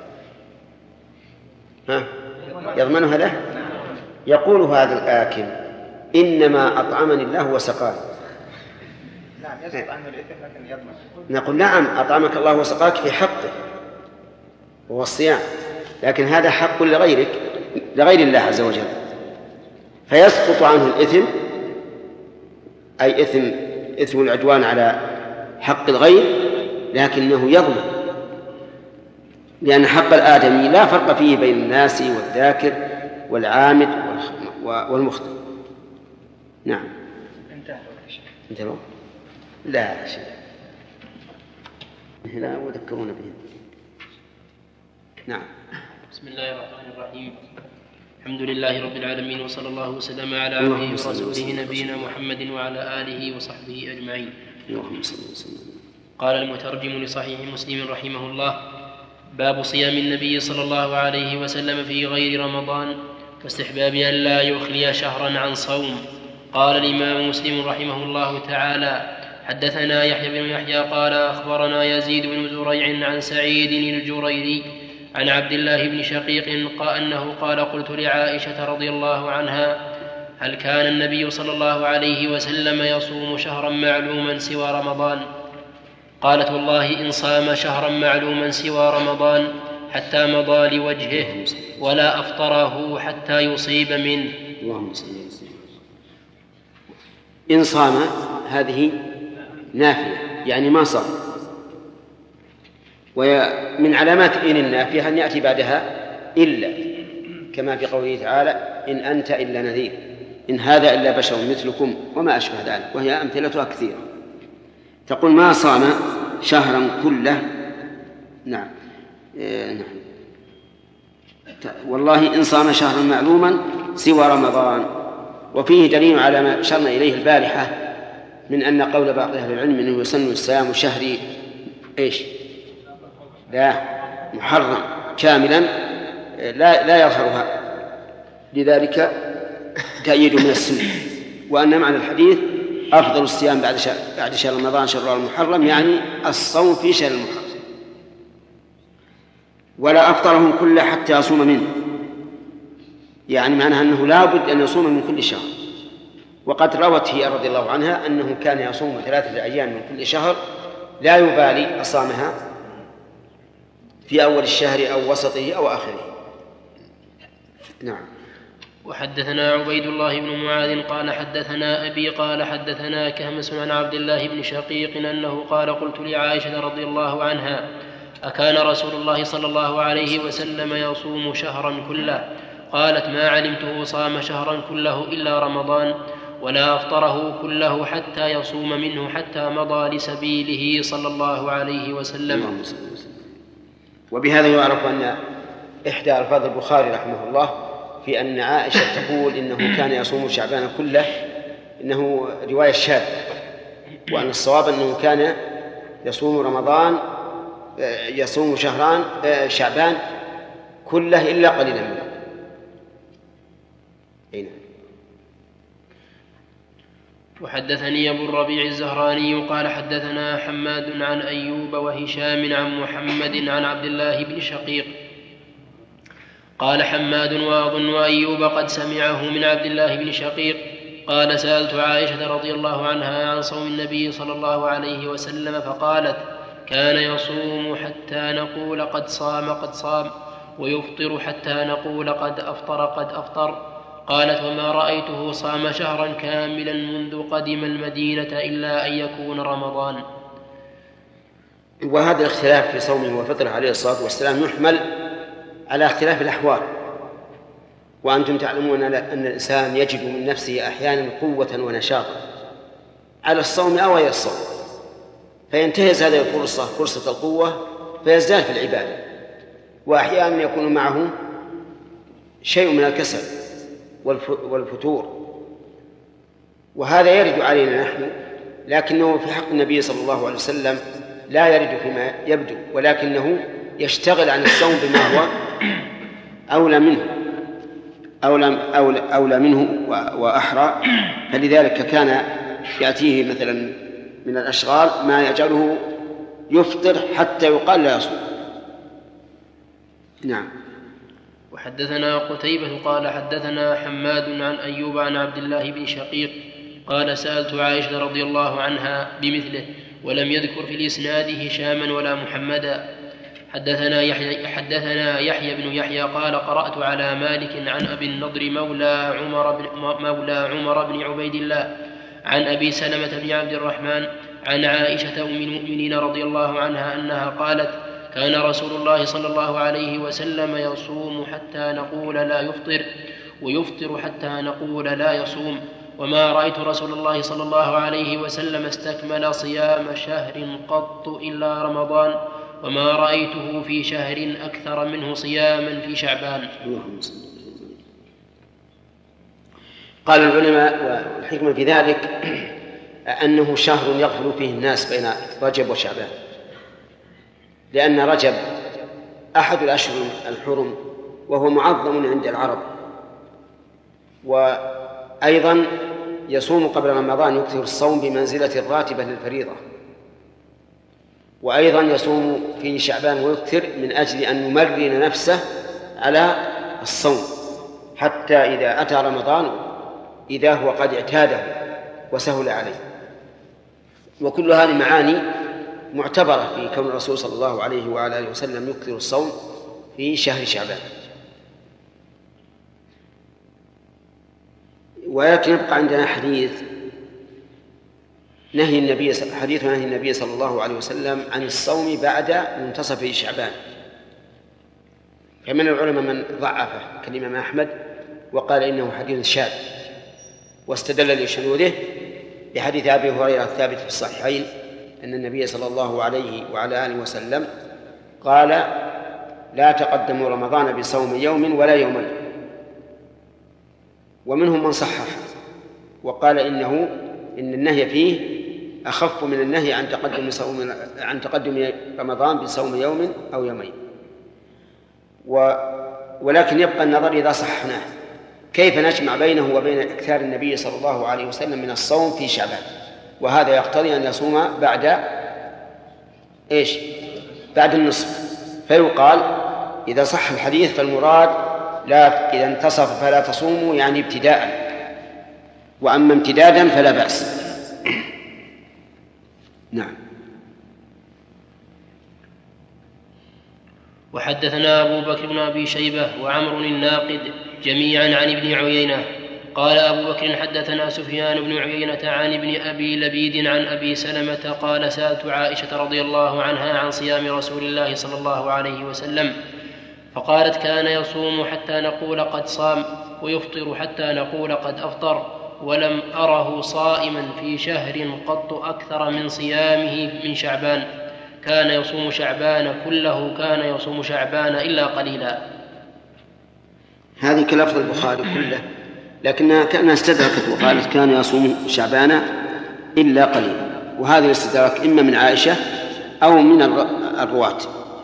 يضمنها له؟ يقول هذا الآكل إنما أطعمني الله وسقاني. نعم يسقط عنه الإثم لكن يضمن. نقول نعم أطعمك الله وسقاك في حقه وهو الصيام، لكن هذا حق لغيرك لغير الله عز وجل، فيسقط عنه الإثم، أي إثم العدوان على حق الغير، لكنه يضمن، لأن حق الآدمي لا فرق فيه بين الناس والذاكر والعامد والمخطئ. نعم. انتهوا؟ لا شيء، هنا وذكرون به. نعم. بسم الله الرحمن الرحيم. الحمد لله رب العالمين، وصلى الله وسلم على عبده ورسوله نبينا محمد وعلى آله وصحبه أجمعين. قال المترجم لصحيح مسلم رحمه الله: باب صيام النبي صلى الله عليه وسلم في غير رمضان واستحباب أن لا يخلي شهرا عن صوم. قال الإمام مسلم رحمه الله تعالى: حدثنا يحيى بن يحيى قال أخبرنا يزيد بن زريع عن سعيد الجريري عن عبد الله بن شقيق أنه قال: قلت لعائشة رضي الله عنها: هل كان النبي صلى الله عليه وسلم يصوم شهرا معلوما سوى رمضان؟ قالت: والله إن صام شهرا معلوما سوى رمضان حتى مضى لوجهه ولا أفطره حتى يصيب منه. اللهم صل وسلم. إن صام هذه نافية، يعني ما صام، ومن علامات إن النافية أن يأتي بعدها إلا، كما في قوله تعالى: إن أنت إلا نذير، إن هذا إلا بشر مثلكم وما أشبه ذلك، وهي أمثلتها كثيرة. تقول ما صام شهرا كله. نعم. والله إن صام شهرا معلوما سوى رمضان. وفيه دليل على ما أشرنا إليه البارحة من أن قول بعض أهل العلم أنه يسن الصيام شهري لا محرم كاملا لا يظهرها، لذلك تأييد من السنة، وأن معنى الحديث أفضل الصيام بعد شهر رمضان شهر المحرم، يعني الصوم في شهر المحرم. ولا أفطرهم كله حتى يصوم منه، يعني معنى أنه لا بد أن يصوم من كل شهر. وقد روت هي رضي الله عنها أنه كان يصوم 3 أيام من كل شهر لا يبالي أصامها في أول الشهر أو وسطه أو آخره. نعم. وحدثنا عبيد الله بن معاذ قال حدثنا أبي قال حدثنا كهمس عن عبد الله بن شقيق أنه قال قلت لعائشة رضي الله عنها أكان رسول الله صلى الله عليه وسلم يصوم شهرا كله؟ قالت ما علمته صام شهرا كله إلا رمضان، ولا أفطره كله حتى يصوم منه حتى مضى لسبيله صلى الله عليه وسلم. وبهذا يعرف أن إحدى ألفاظ البخاري رحمه الله في أن عائشة تقول إنه كان يصوم شعبان كله إنه رواية شاذة، وأن الصواب أنه كان يصوم شعبان كله إلا قليلا منه. وحدثني أبو الربيع الزهراني قال حدثنا حماد عن أيوب وهشام عن محمد عن عبد الله بن شقيق. قال حماد وأظن أيوب قد سمعه من عبد الله بن شقيق قال سألت عائشة رضي الله عنها عن صوم النبي صلى الله عليه وسلم فقالت كان يصوم حتى نقول قد صام ويفطر حتى نقول قد أفطر. قالت وما رأيته صام شهرا كاملا منذ قدم المدينة إلا أن يكون رمضان. وهذا الاختلاف في صومه وفطره عليه الصلاة والسلام يحمل على اختلاف الأحوال، وأنتم تعلمون أن الإنسان يجد من نفسه أحيانا قوة ونشاطا على الصوم أو غير الصوم، فينتهز هذه الفرصة فرصة القوة فيزداد في العبادة، وأحيانا يكون معه شيء من الكسل والفتور، وهذا يرد علينا نحن، لكنه في حق النبي صلى الله عليه وسلم لا يرد فيما يبدو، ولكنه يشتغل عن الصوم بما هو أولى منه وأحرى. فلذلك كان يأتيه مثلا من الأشغال ما يجعله يفطر حتى يقال لا يصوم. نعم. وحدثنا قتيبة قال حدثنا حماد عن أيوب عن عبد الله بن شقيق قال سألت عائشة رضي الله عنها بمثله ولم يذكر في الإسناد هشاما ولا محمدا. حدثنا يحيى بن يحيى قال قرأت على مالك عن أبي النضر مولى عمر بن عبيد الله عن أبي سلمة بن عبد الرحمن عن عائشة أم المؤمنين رضي الله عنها أنها قالت كان رسول الله صلى الله عليه وسلم يصوم حتى نقول لا يفطر ويفطر حتى نقول لا يصوم، وما رأيت رسول الله صلى الله عليه وسلم استكمل صيام شهر قط إلا رمضان، وما رأيته في شهر أكثر منه صياما في شعبان. قال العلماء والحكمة في ذلك أنه شهر يغفل فيه الناس بين رجب وشعبان، لأن رجب أحد الأشهر الحرم وهو معظم عند العرب، وأيضا يصوم قبل رمضان يكثر الصوم بمنزلة الراتبة للفريضة، وأيضا يصوم في شعبان ويكثر من أجل أن يمرن نفسه على الصوم حتى إذا أتى رمضان إذا هو قد اعتاده وسهل عليه. وكل هذه معاني معتبرة في كون الرسول صلى الله عليه وعلى آله وسلم يكثر الصوم في شهر شعبان. ولكن يبقى عندنا حديث نهي النبي صلى الله عليه وسلم عن الصوم بعد منتصف شعبان، فمن العلماء من ضعفه كالإمام أحمد وقال إنه حديث شاذ، واستدل لشذوذه بحديث أبي هريرة الثابت في الصحيحين أن النبي صلى الله عليه وعلى آله وسلم قال لا تقدموا رمضان بصوم يوم ولا يومين. ومنهم من صحح وقال إن النهي فيه أخف من النهي عن تقدم رمضان بصوم يوم أو يومين. ولكن يبقى النظر إذا صحناه، كيف نجمع بينه وبين إكثار النبي صلى الله عليه وسلم من الصوم في شعبان؟ وهذا يقتضي أن يصوم بعد إيش؟ بعد النصف. فيقال إذا صح الحديث فالمراد لا إذا انتصف فلا تصوموا، يعني ابتداء، وأما امتدادا فلا بأس. نعم. وحدثنا أبو بكر بن أبي شيبة وعمر الناقد جميعا عن ابن عيينة قال أبو بكر حدثنا سفيان بن عيينة عن ابن أبي لبيد عن أبي سلمة قال سألت عائشة رضي الله عنها عن صيام رسول الله صلى الله عليه وسلم فقالت كان يصوم حتى نقول قد صام ويفطر حتى نقول قد أفطر، ولم أره صائما في شهر قط أكثر من صيامه من شعبان، كان يصوم شعبان كله، كان يصوم شعبان إلا قليلا. هذه كلفظ البخاري كله، لكنها كأنها استدركت وقالت كان يصوم شعبان إلا قليلا، وهذا الاستدراك إما من عائشة أو من الرواة،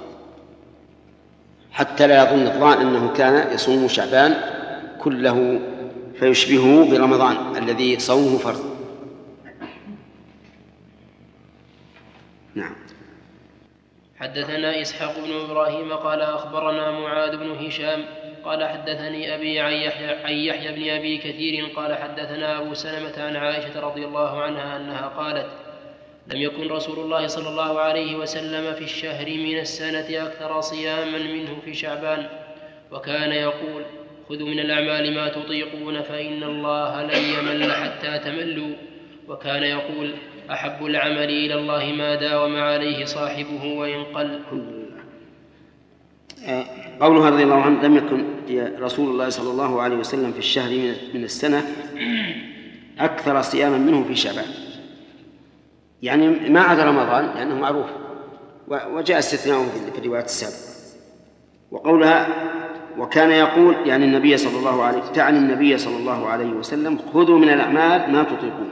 حتى لا يظن الظان أنه كان يصوم شعبان كله فيشبهه برمضان الذي صومه فرض. نعم. حدثنا إسحاق بن إبراهيم قال أخبرنا معاذ بن هشام قال حدثني أبي عن يحيى بن أبي كثير قال حدثنا أبو سلمة عن عائشة رضي الله عنها أنها قالت لم يكن رسول الله صلى الله عليه وسلم في الشهر من السنة أكثر صياما منه في شعبان، وكان يقول خذوا من الأعمال ما تطيقون فإن الله لن يمل حتى تملوا، وكان يقول أحب العمل إلى الله ما داوم عليه صاحبه وإن قل. قولها رضي الله عنه لم يكن رسول الله صلى الله عليه وسلم في الشهر من السنة أكثر صياما منه في شعبان، يعني ما عدا رمضان لأنه معروف، وجاء استثناء في الرواية السابقة. وقولها وكان يقول يعني النبي صلى الله عليه تعني النبي صلى الله عليه وسلم خذوا من الأعمال ما تطيقون،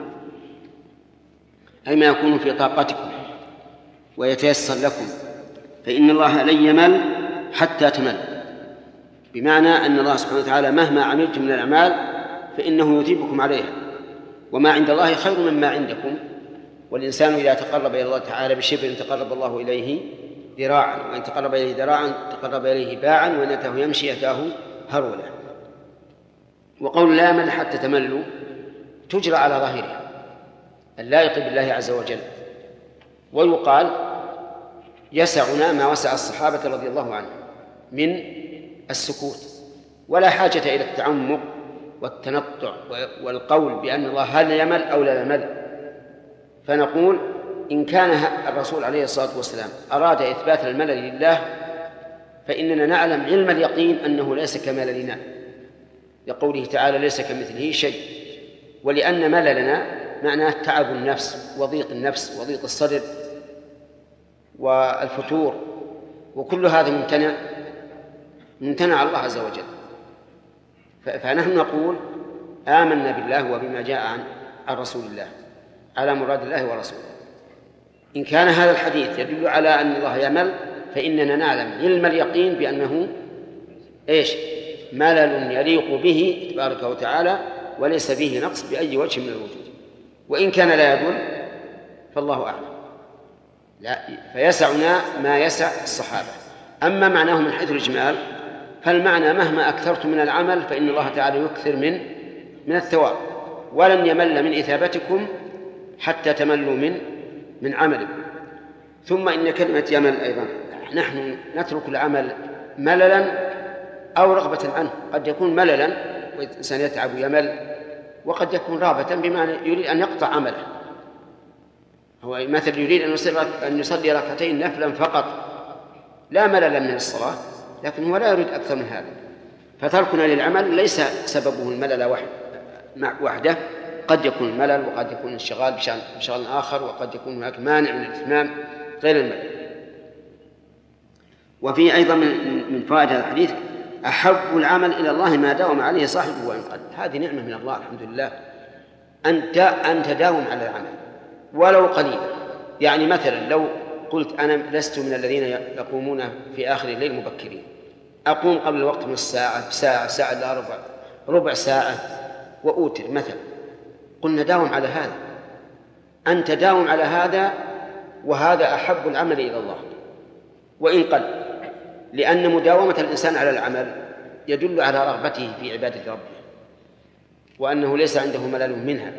أي ما يكون في طاقتكم ويتيسر لكم، فإن الله لن يمل حتى تمل، بمعنى أن الله سبحانه وتعالى مهما عملتم من الأعمال فإنه يثيبكم عليها، وما عند الله خير مما عندكم، والإنسان إذا تقرب إلى الله تعالى بشبر تقرب الله إليه ذراعا، وإن تقرب إليه ذراعا تقرب إليه باعا، وإن أتاه يمشي أتاه هرولا. وقول لا يمل حتى تملوا تجرى على ظاهرها اللائق بالله عز وجل، ويقال يسعنا ما وسع الصحابة رضي الله عنهم من السكوت، ولا حاجة إلى التعمق والتنطع والقول بأن الله هل يمل أو لا يمل. فنقول إن كان الرسول عليه الصلاة والسلام أراد إثبات الملل لله فإننا نعلم علم اليقين أنه ليس كمللنا، لقوله تعالى ليس كمثله شيء، ولأن مللنا معناه تعب النفس وضيق النفس وضيق الصدر والفتور، وكل هذا ممتنع الله عز وجل. فنحن نقول آمنا بالله وبما جاء عن رسول الله على مراد الله ورسوله. إن كان هذا الحديث يدل على أن الله يمل فإننا نعلم علم اليقين بأنه ملل يليق به تبارك وتعالى وليس به نقص بأي وجه من الوجود، وإن كان لا يدل فالله أعلم. لا فيسعنا ما يسع الصحابة. أما معناه من حيث الإجمال فالمعنى مهما أكثرت من العمل فإن الله تعالى يكثر من الثواب، ولن يمل من إثابتكم حتى تملوا من عملكم. ثم إن كلمة يمل أيضا نحن نترك العمل مللا أو رغبة عنه، قد يكون مللا والإنسان يتعب يمل، وقد يكون رغبة بمعنى يريد أن يقطع عمله، هو مثل يريد أن يصلي ركعتين نفلا فقط لا مللا من الصلاة، لكن هو لا يريد أكثر من هذا. فتركنا للعمل ليس سببه الملل وحده، قد يكون الملل وقد يكون الانشغال بشغل آخر، وقد يكون هناك مانع من الإتمام غير الملل. وفي أيضا من فوائد هذا الحديث أحب العمل إلى الله ما داوم عليه صاحبه وإن قل. هذه نعمة من الله الحمد لله أن تداوم على العمل ولو قليلا. يعني مثلا لو قلت أنا لست من الذين يقومون في آخر الليل مبكرين، أقوم قبل الوقت من الساعة ساعة إلا ربع ربع ساعة وأوتر مثلا، قلنا داوم على هذا، أنت داوم على هذا، وهذا أحب العمل إلى الله وإن قل، لأن مداومة الإنسان على العمل يدل على رغبته في عبادة ربه وأنه ليس عنده ملل منها،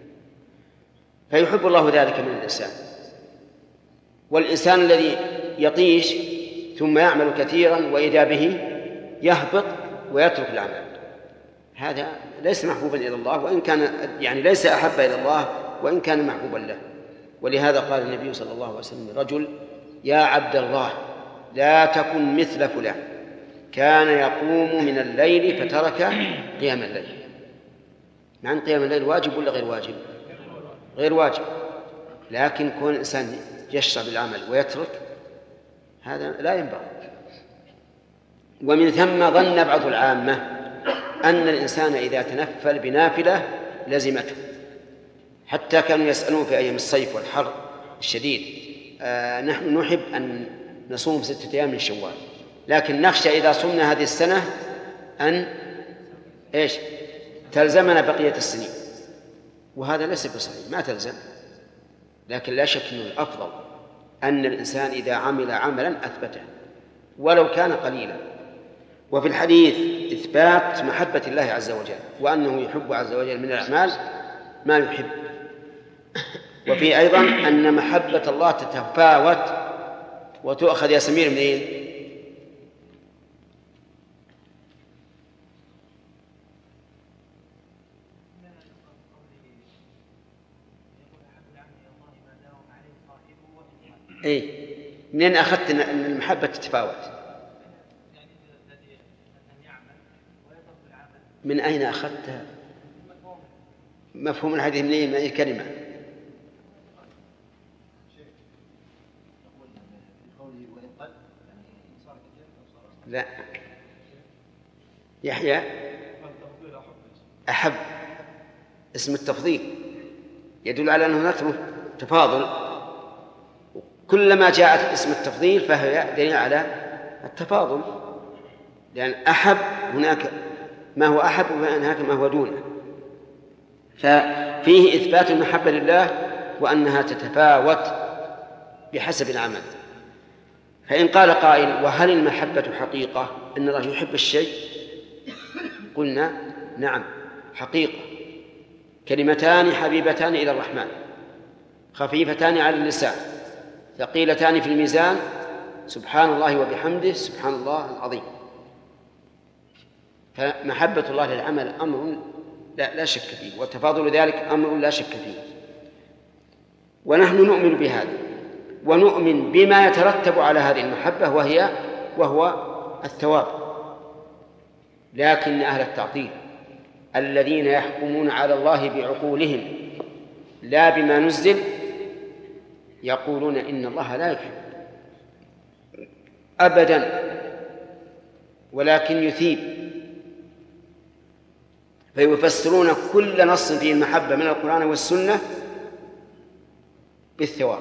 فيحب الله ذلك من الإنسان. والإنسان الذي يطيش ثم يعمل كثيرا وإذا به يهبط ويترك العمل، هذا ليس محبوبا إلى الله، وإن كان يعني ليس أحب إلى الله وإن كان محبوبا له. ولهذا قال النبي صلى الله عليه وسلم رجل: يا عبد الله لا تكن مثل فلان كان يقوم من الليل فترك قيام الليل. مع أن قيام الليل واجب ولا غير واجب؟ غير واجب، لكن كون الإنسان يشرع بالعمل ويترك هذا لا ينبغي. ومن ثم ظن بعض العامة أن الإنسان إذا تنفل بنافلة لزمته، حتى كانوا يسألون في أيام الصيف والحر الشديد: نحن نحب أن نصوم 6 أيام من شوال، لكن نخشى إذا صمنا هذه السنة أن تلزمنا بقية السنين. وهذا ليس بصحيح، ما تلزم، لكن لا شك أنه الأفضل أن الإنسان إذا عمل عملا أثبته ولو كان قليلا. وفي الحديث إثبات محبة الله عز وجل، وأنه يحب عز وجل من الأعمال ما يحب. وفي أيضا أن محبة الله تتفاوت وتؤخذ يا سمير منين؟ منين أخذت أن المحبة تتفاوت؟ من أين أخذتها؟ مفهوم الحديث منين؟ من أي كلمة؟ لا، يحيى أحب اسم التفضيل يدل على أنه هناك تفاضل، كلما جاءت اسم التفضيل فهي دليل على التفاضل، لأن أحب هناك ما هو أحب وهناك ما هو دونه، ففيه إثبات المحبة لله وأنها تتفاوت بحسب العمل. فإن قال قائل: وهل المحبة حقيقة أن الله يحب الشيء؟ قلنا: نعم حقيقة، كلمتان حبيبتان إلى الرحمن خفيفتان على اللسان ثقيلتان في الميزان، سبحان الله وبحمده سبحان الله العظيم. فمحبة الله للعمل أمر لا شك فيه، وتفاضل ذلك أمر لا شك فيه. ونحن نؤمن بهذا ونؤمن بما يترتب على هذه المحبة وهو الثواب. لكن أهل التعطيل الذين يحكمون على الله بعقولهم لا بما نزل يقولون إن الله لا يحب أبدا ولكن يثيب، فيفسرون كل نص فيه المحبة من القرآن والسنة بالثواب.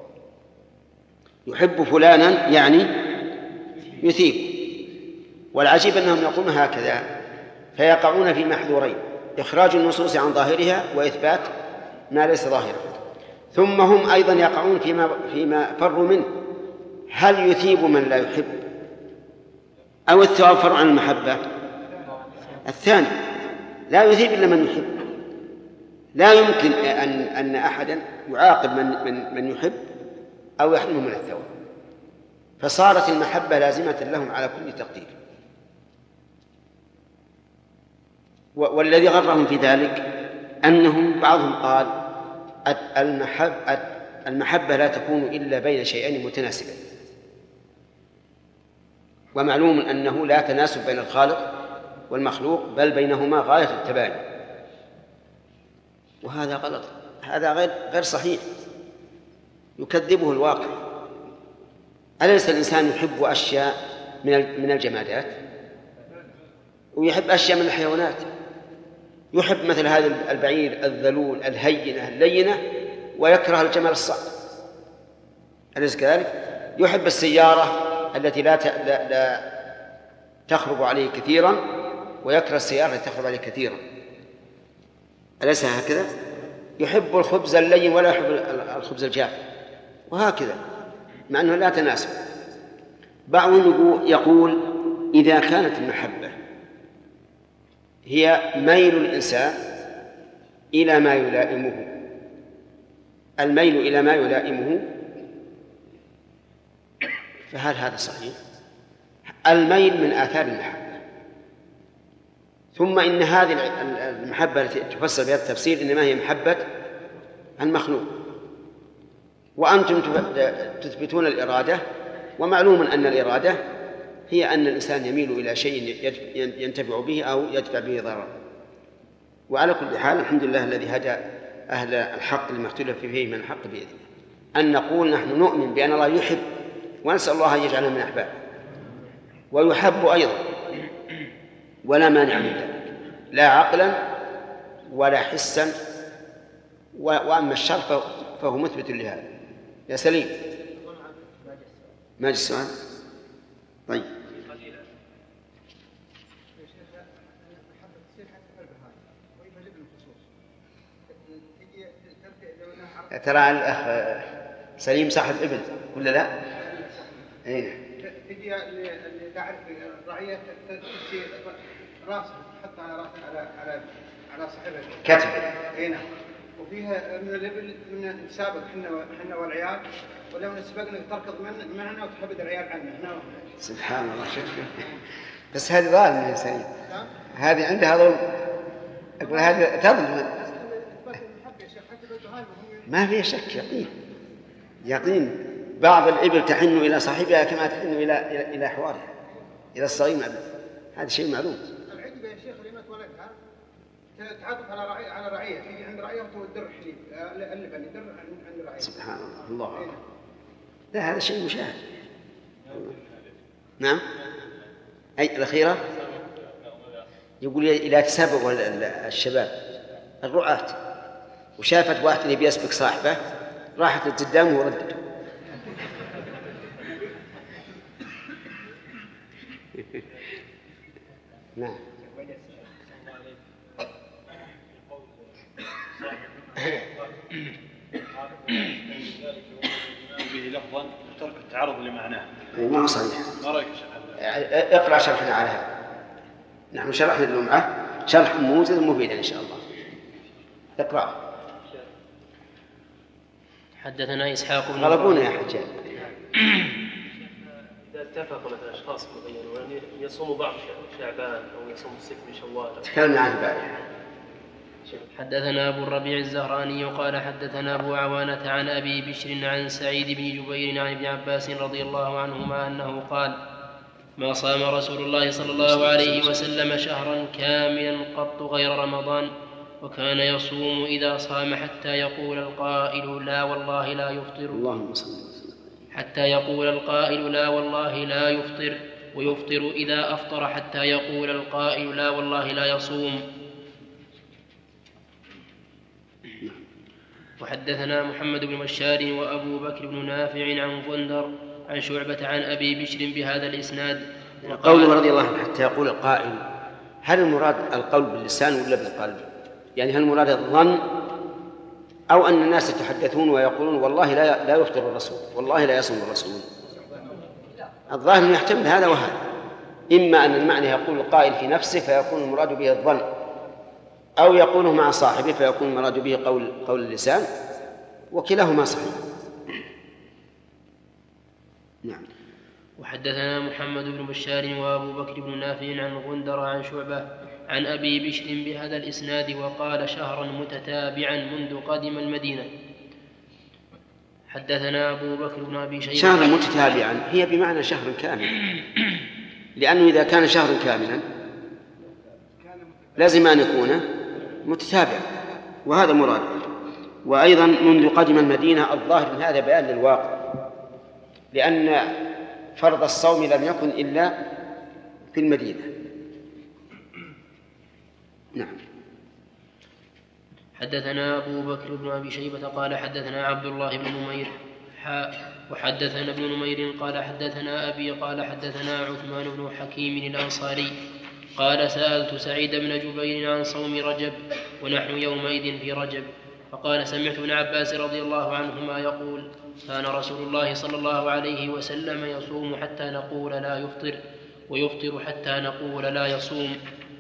يحب فلانا يعني يثيب، والعجيب أنهم يقولون هكذا، فيقعون في محذورين: إخراج النصوص عن ظاهرها وإثبات ما ليس ظاهرا. ثم هم أيضا يقعون فيما فروا منه: هل يثيب من لا يحب أو الثواب فرع عن المحبة؟ الثاني، لا يثيب إلا من يحب. لا يمكن أن أحدا يعاقب من يحب أو يحرمه من الثواب، فصارت المحبة لازمة لهم على كل تقدير. والذي غرهم في ذلك أنهم بعضهم قال: المحبة لا تكون إلا بين شيئين متناسبين، ومعلوم أنه لا تناسب بين الخالق والمخلوق، بل بينهما غاية التباين، وهذا غلط، هذا غير صحيح، يكذبه الواقع. أليس الإنسان يحب أشياء من الجمادات ويحب أشياء من الحيوانات؟ يحب مثل هذا البعير الذلول الهينة اللينة ويكره الجمال الصعب، أليس كذلك؟ يحب السيارة التي لا تخرج عليه كثيرا ويكره السيارة التي تخرب عليه كثيرا، أليس هكذا؟ يحب الخبز اللين ولا يحب الخبز الجاف، وهكذا، مع أنه لا تناسب. بعضهم يقول إذا كانت المحبة هي ميل الإنسان إلى ما يلائمه، الميل إلى ما يلائمه، فهل هذا صحيح؟ الميل من آثار المحبة. ثم إن هذه المحبة التي تفسر بهذا التفسير إنما هي محبة المخلوق، وأنتم تثبتون الإرادة، ومعلوم أن الإرادة هي أن الإنسان يميل إلى شيء ينتفع به أو يدفع به ضرر. وعلى كل حال الحمد لله الذي هدى أهل الحق لما اختلف فيه من الحق بإذنه، أن نقول نحن نؤمن بأن الله يحب، ونسأل الله أن يجعلنا من أحبابه، ويحب أيضا، ولا مانع من ذلك، لا عقلا ولا حسا. وأما الشر فهو مثبت لهذا. يا سليم، ما جاء السؤال؟ طيب. ترى الأخ سليم صاحب ابن ولا لا؟ أين؟ تجي اللي تعرف الرعية تمشي راسه تحط على راسه على صاحبها كتب. هنا وفيها من الابل من نسابق حنا والعيال، ولو نسبقنا تركض معنا وتحبد العيال عنا هنا. سبحان الله، شوف بس هذه ظالمة يا سليم، هذه عندها ظلم. أقول هذه تظلم، ما فيها شك، يقين. بعض الإبل تحن إلى صاحبها كما تحن إلى حوارها، إلى الصغير معلوم، هذا شيء معلوم. العجبة يا شيخ لما تولدها تعطف على رعية، تيجي عند رعية وتدر حليب اللبن يدر عند رعية. سبحان الله، لا هذا شيء مشاهد. نعم. أي الأخيرة يقول إذا تسابق الشباب الرعاة وشافت واحد اللي بيسبق صاحبه راحت قدامه وردته. نعم. به لفظا ترك التعرض لمعناه. ما هو صحيح. ما رأيك اقرأ شرحنا على هذا. نحن شرحنا اللمعة شرح موجز مفيدا إن شاء الله. اقرأ. حدثنا إسحاق بن غلبونا يا حجاج. إذا اتفق مثلا أشخاص معينون يعني يصوم بعض شعبان أو يصوم 6 من شوال. تكلمنا عنه البارحة. حدثنا أبو الربيع الزهراني قال حدثنا أبو عوانة عن أبي بشر عن سعيد بن جبير عن ابن عباس رضي الله عنهما أنه قال: ما صام رسول الله صلى الله عليه وسلم شهرا كاملا قط غير رمضان، وكان يصوم إذا صام حتى يقول القائل لا والله لا يفطر، اللهم صل وسلم، حتى يقول القائل لا والله لا يفطر، ويفطر إذا أفطر حتى يقول القائل لا والله لا يصوم. وحدثنا محمد بن بشار وأبو بكر بن نافع عن غندر عن شعبة عن أبي بشر بهذا الإسناد. قوله رضي الله عنه حتى يقول القائل، هل المراد القول باللسان ولا بالقلب؟ يعني هل المراد الظن أو أن الناس يتحدثون ويقولون والله لا يفطر الرسول، والله لا يصوم الرسول؟ الظاهر يحتمل هذا وهذا، إما أن المعنى يقول القائل في نفسه فيكون المراد به الظن، أو يقوله مع صاحبه فيكون المراد به قول اللسان، وكلاهما صحيح. نعم. وحدثنا محمد بن بشار وأبو بكر بن نافع عن غندر عن شعبة عن أبي بشر بهذا الإسناد وقال شهرا متتابعا منذ قدم المدينة. حدثنا أبو بكر بن أبي شيبة. شهرا متتابعا هي بمعنى شهر كامل، لأنه إذا كان شهر كاملا لازم أن يكون متتابعا، وهذا مراد. وأيضا منذ قدم المدينة الظاهر من هذا بيان للواقع، لأن فرض الصوم لم يكن إلا في المدينة. نعم. حدثنا أبو بكر بن أبي شيبة قال حدثنا عبد الله بن نمير وحدثنا ابن نمير قال حدثنا أبي قال حدثنا عثمان بن حكيم الأنصاري قال سألت سعيد بن جبير عن صوم رجب ونحن يومئذ في رجب، فقال سمعت ابن عباس رضي الله عنهما يقول كان رسول الله صلى الله عليه وسلم يصوم حتى نقول لا يفطر، ويفطر حتى نقول لا يصوم.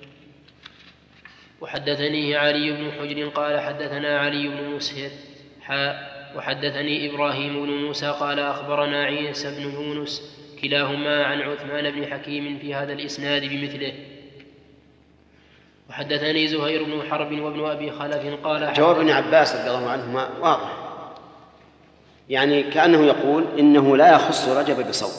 وحدثني علي بن حجر قال حدثنا علي بن مسهر وحدثني إبراهيم بن موسى قال أخبرنا عيسى بن يونس كلاهما عن عثمان بن حكيم في هذا الإسناد بمثله. وحدثني زهير بن حرب وابن أبي خلف قال جواب ابن عباس رضي الله عنهما واضح، يعني كأنه يقول إنه لا يخص رجب بصوم،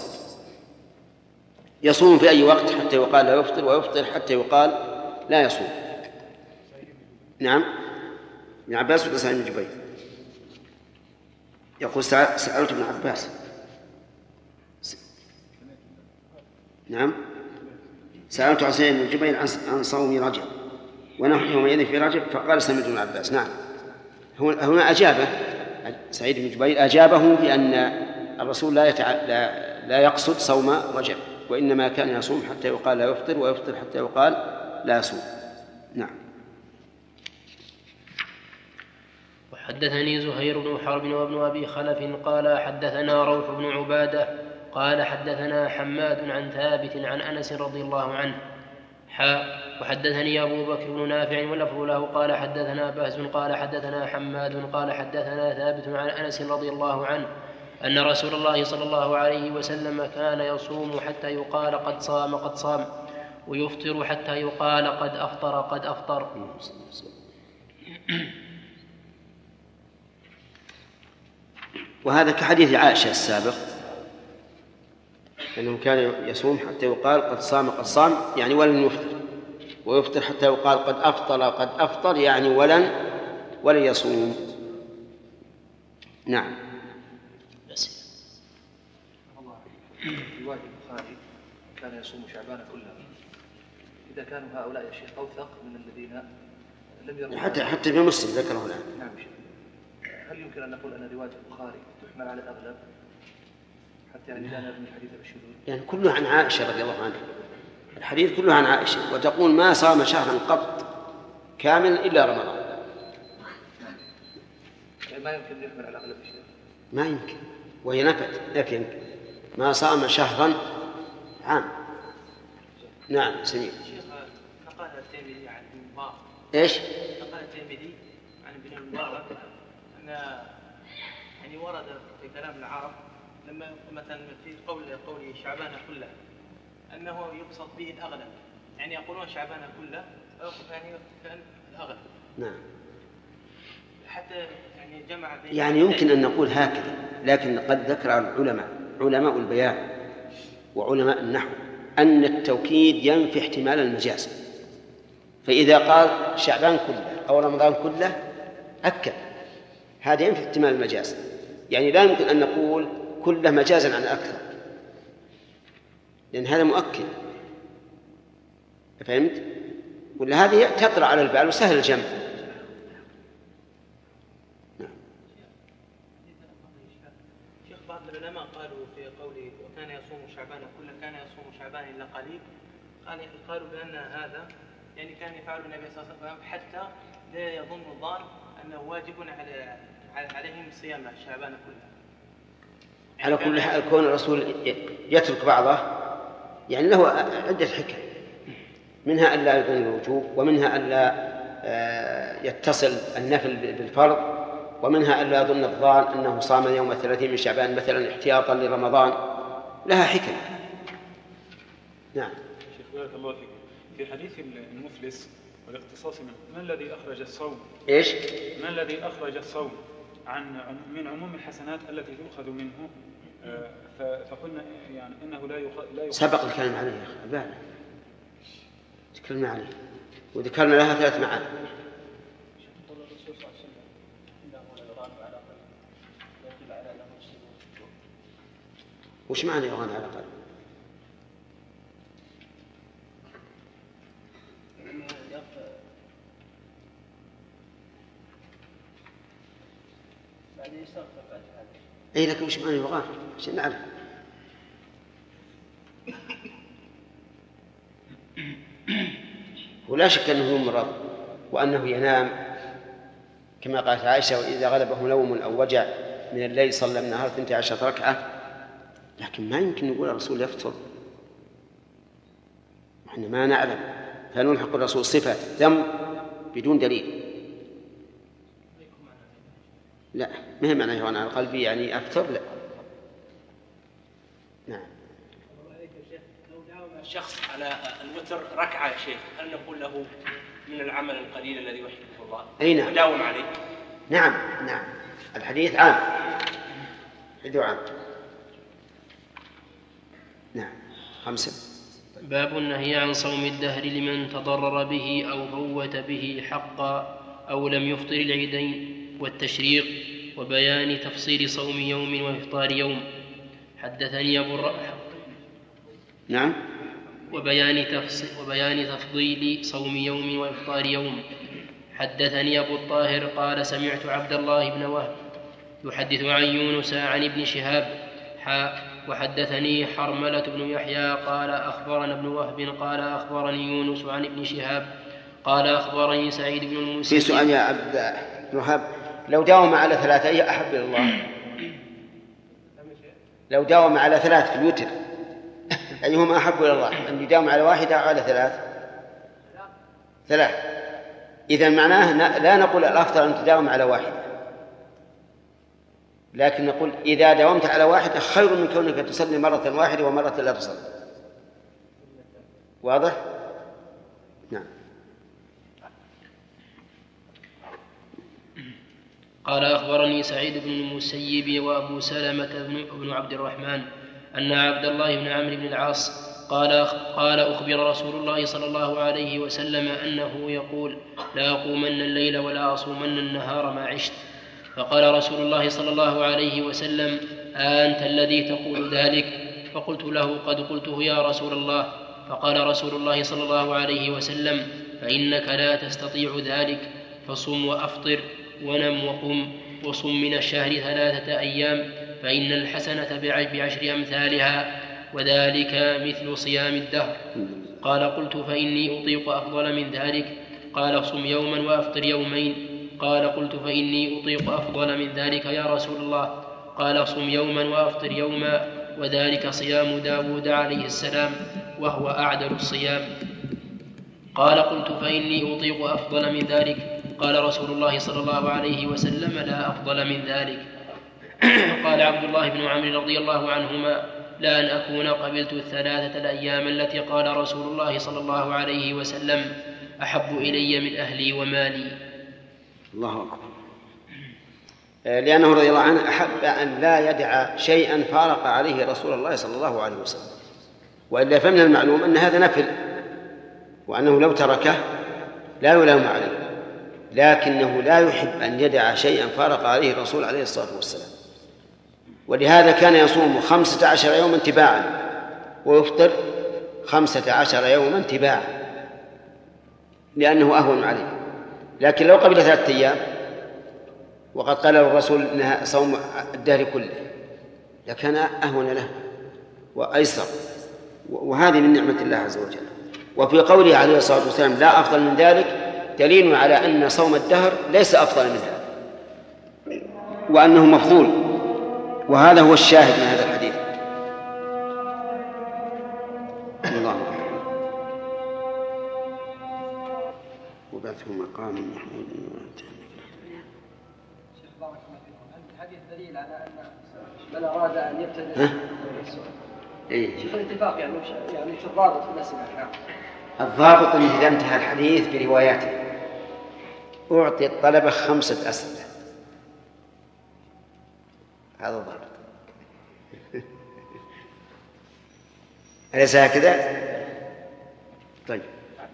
يصوم في أي وقت حتى يقال لا يفطر، ويفطر حتى يقال لا يصوم. نعم، ابن عباس ولا سعيد بن جبير؟ يقول سألت ابن عباس. نعم، سألت سعيد بن جبير عن صوم رجب ونحن يومئذ في رجب، فقال سمعت ابن عباس. نعم، هنا أجابه سعيد بن جبير، أجابه بأن الرسول لا يقصد صوم رجب، وإنما كان يصوم حتى يقال لا يفطر، ويفطر حتى يقال لا يصوم. نعم. حدثني زهير بن حرب وابن أبي خلف قال حدثنا روح بن عبادة قال حدثنا حماد عن ثابت عن أنس رضي الله عنه وحدثني أبو بكر بن نافع واللفظ له قال حدثنا بهز قال حدثنا حماد قال حدثنا ثابت عن أنس رضي الله عنه أن رسول الله صلى الله عليه وسلم كان يصوم حتى يقال قد صام قد صام، ويفطر حتى يقال قد أفطر قد أفطر. وهذا كحديث عائشة السابق، أنه كان يصوم حتى يقال قد صام قد صام، يعني ولن يفطر، ويفطر حتى يقال قد أفطر قد أفطر، يعني ولن يصوم. نعم. رواية البخاري كان يصوم شعبان كله، إذا كانوا هؤلاء يا شيخ أوثق من الذين لم يروا حتى في مسلم ذكره الآن. نعم شيخ، هل يمكن أن نقول أن رواية البخاري تحمل على الأغلب حتى يعني لا نبني الحديث بالشذوذ؟ يعني كله عن عائشة رضي الله عنها، الحديث كله عن عائشة، وتقول ما صام شهرا قط كامل إلا رمضان. يعني ما يمكن يحمل على الأغلب شيء، ما يمكن، وهي نفي ما صام شهرا عام. نعم سمير. شيخ، نقل الترمذي عن ابن المبارك. ايش؟ نقل الترمذي عن ابن المبارك ان يعني ورد في كلام العرب لما مثلا في قول شعبان كله انه يقصد به الاغلب، يعني يقولون شعبان كله يعني كان الاغلب. نعم. حتى يعني جمع بين يعني يمكن أن نقول هكذا، لكن قد ذكر علماء البيان وعلماء النحو أن التوكيد ينفي احتمال المجاز، فإذا قال شعبان كله أو رمضان كله أكد، هذا ينفي احتمال المجاز، يعني لا يمكن أن نقول كله مجازا عن أكثر، لأن هذا مؤكد. فهمت؟ ولا هذه تطرأ على البال وسهل الجمع. العلماء قالوا في قوله وكان يصوم شعبان كله كان يصوم شعبان إلا قليل، قالوا بأن هذا يعني كان يفعل النبي صلى الله عليه وسلم حتى لا يظن الظان أنه واجب عليهم صيام شعبان كله. على كل حال كون الرسول يترك بعضه يعني له عدة حكم، منها ألا يظن الوجوب، ومنها ألا يتصل النفل بالفرض، ومنها ألا يظن الظان أنه صام يوم 30 من شعبان مثلا احتياطا لرمضان، لها حكم. نعم. شيخ بارك الله فيك، في حديث المفلس والاقتصاص منه، ما الذي أخرج الصوم؟ إيش؟ ما الذي أخرج الصوم من عموم الحسنات التي تؤخذ منه؟ فقلنا يعني إنه لا يخرج. سبق الكلام عليه يا أخي أبانا، تكلمنا عليه وذكرنا لها 3 معاني. وش معنى يغان على الأقل؟ أي لكن وش معنى يغان عشان نعرف. ولا شك أنه يمرض وأنه ينام كما قالت عائشة: وإذا غلبه نوم أو وجع من الليل صلى النهار 12 ركعة. لكن ما يمكن نقول الرسول يفطر، نحن ما نعلم، فنلحق الرسول صفة ذنب بدون دليل. لا، ما هي معنى يهون على قلبي يعني أفطر، لا. نعم. لو داوم الشخص على الوتر ركعة يا شيخ، هل نقول له من العمل القليل الذي يحبه الله؟ أي نعم. وداوم عليه. نعم نعم، الحديث عام، حديث عام. نعم. 5. باب النهي عن صوم الدهر لمن تضرر به أو فوت به حقا أو لم يفطر العيدين والتشريق، وبيان تفصيل صوم يوم وإفطار يوم. حدثني أبو نعم. وبيان تفضيل صوم يوم وإفطار يوم. حدثني أبو الطاهر قال: سمعت عبد الله بن وهب يحدث عن يونس عن ابن شهاب وحدثني حرملة بن يحيى قال: أخبرنا ابن وهب قال: أخبرني يونس عن ابن شهاب قال: أخبرني سعيد بن المسيب. في سؤال يا عبد الوهاب: لو داوم على 3 أي أحب إلى الله؟ لو داوم على 3 في الوتر أيهما أحب إلى الله، أن يداوم على 1 أو على 3؟ إذن معناه لا نقول الأفضل أن تداوم على 1، لكن نقول إذا داومت على 1 خير من كونك تصلي مرة واحدة ومرة لا تصلي. واضح؟ نعم. قال: أخبرني سعيد بن المسيب وأبو سلمة بن عبد الرحمن أن عبد الله بن عمرو بن العاص قال: أخبر رسول الله صلى الله عليه وسلم أنه يقول: لا أقومن الليل ولا أصومن النهار ما عشت. فقال رسول الله صلى الله عليه وسلم: أنت الذي تقول ذلك؟ فقلت له: قد قلته يا رسول الله. فقال رسول الله صلى الله عليه وسلم: فإنك لا تستطيع ذلك، فصم وأفطر ونم وقم، وصم من الشهر 3 أيام، فإن الحسنة ب10 أمثالها، وذلك مثل صيام الدهر. قال: قلت: فإني أطيق أفضل من ذلك. قال: صم يوما وأفطر يومين. قال: قلت: فإني أطيق أفضل من ذلك يا رسول الله. قال: صم يوما وأفطر يوما، وذلك صيام داود عليه السلام، وهو أعدل الصيام. قال: قلت: فإني أطيق أفضل من ذلك. قال رسول الله صلى الله عليه وسلم: لا أفضل من ذلك. قال عبد الله بن عمرو رضي الله عنهما: لا أن أكون قبلت 3 الأيام التي قال رسول الله صلى الله عليه وسلم: أحب إلي من أهلي ومالي. الله أكبر. لأنه رضي الله عنه أحب أن لا يدع شيئا فارق عليه رسول الله صلى الله عليه وسلم، وإلا فمن المعلوم أن هذا نفل، وأنه لو تركه لا يلام عليه، لكنه لا يحب أن يدع شيئا فارق عليه الرسول عليه الصلاة والسلام. ولهذا كان يصوم 15 يوما تباعا ويفطر 15 يوما تباعا، لأنه أهون عليه. لكن لو قبل 3 أيام وقد قال الرسول إنها صوم الدهر كله لكان أهون له وأيسر، وهذه من نعمة الله عز وجل. وفي قوله عليه الصلاة والسلام: لا أفضل من ذلك، دليل على أن صوم الدهر ليس أفضل من هذا، وأنه مفضول، وهذا هو الشاهد من هذا الحديث. الله أكبر. وبعثه مقام محمود. الحديث دليل على أن من أراد أن يبتدئ شوف الاتفاق يعني شو الضابط في الأسئلة؟ الضابط أنه إذا انتهى الحديث برواياته أعطي الطلبة 5 أسئلة، هذا الضابط. أليس هكذا؟ طيب.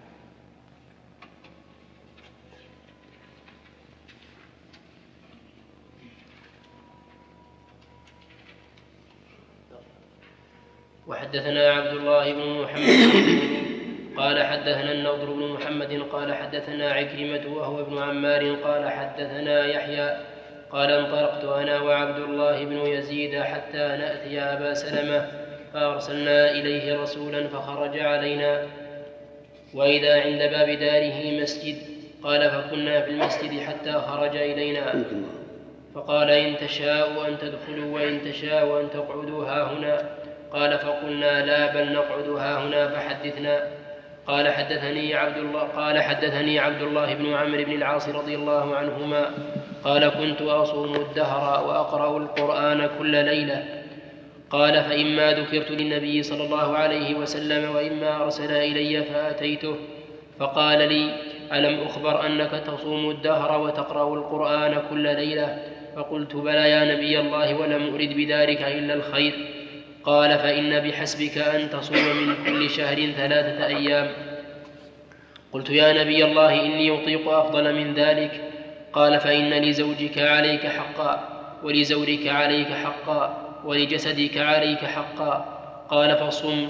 وحدثنا عبد الله بن محمد قال حدثنا النضر بن محمد قال حدثنا عكرمة وهو ابن عمار قال حدثنا يحيى قال: انطلقت أنا وعبد الله بن يزيد حتى نأتي أبا سلمة، فأرسلنا إليه رسولا فخرج علينا وإذا عند باب داره مسجد. قال فكنا في المسجد حتى خرج إلينا فقال إن تشاءوا أن تدخلوا وإن تشاءوا أن تقعدوا هاهنا. قال فقلنا لا بل نقعد هاهنا فحدثنا. قال حدثني عبد الله بن عمرو بن العاص رضي الله عنهما قال كنت أصوم الدهر وأقرأ القرآن كل ليلة. قال فإما ذكرت للنبي صلى الله عليه وسلم وإما أرسل إلي فأتيته فقال لي ألم أخبر أنك تصوم الدهر وتقرأ القرآن كل ليلة؟ فقلت بلى يا نبي الله ولم أرد بذلك إلا الخير. قال فإن بحسبك أن تصوم من كل شهر 3 أيام. قلت يا نبي الله إني أطيق أفضل من ذلك. قال فإن لزوجك عليك حقا ولزورك عليك حقا ولجسدك عليك حقا. قال فصم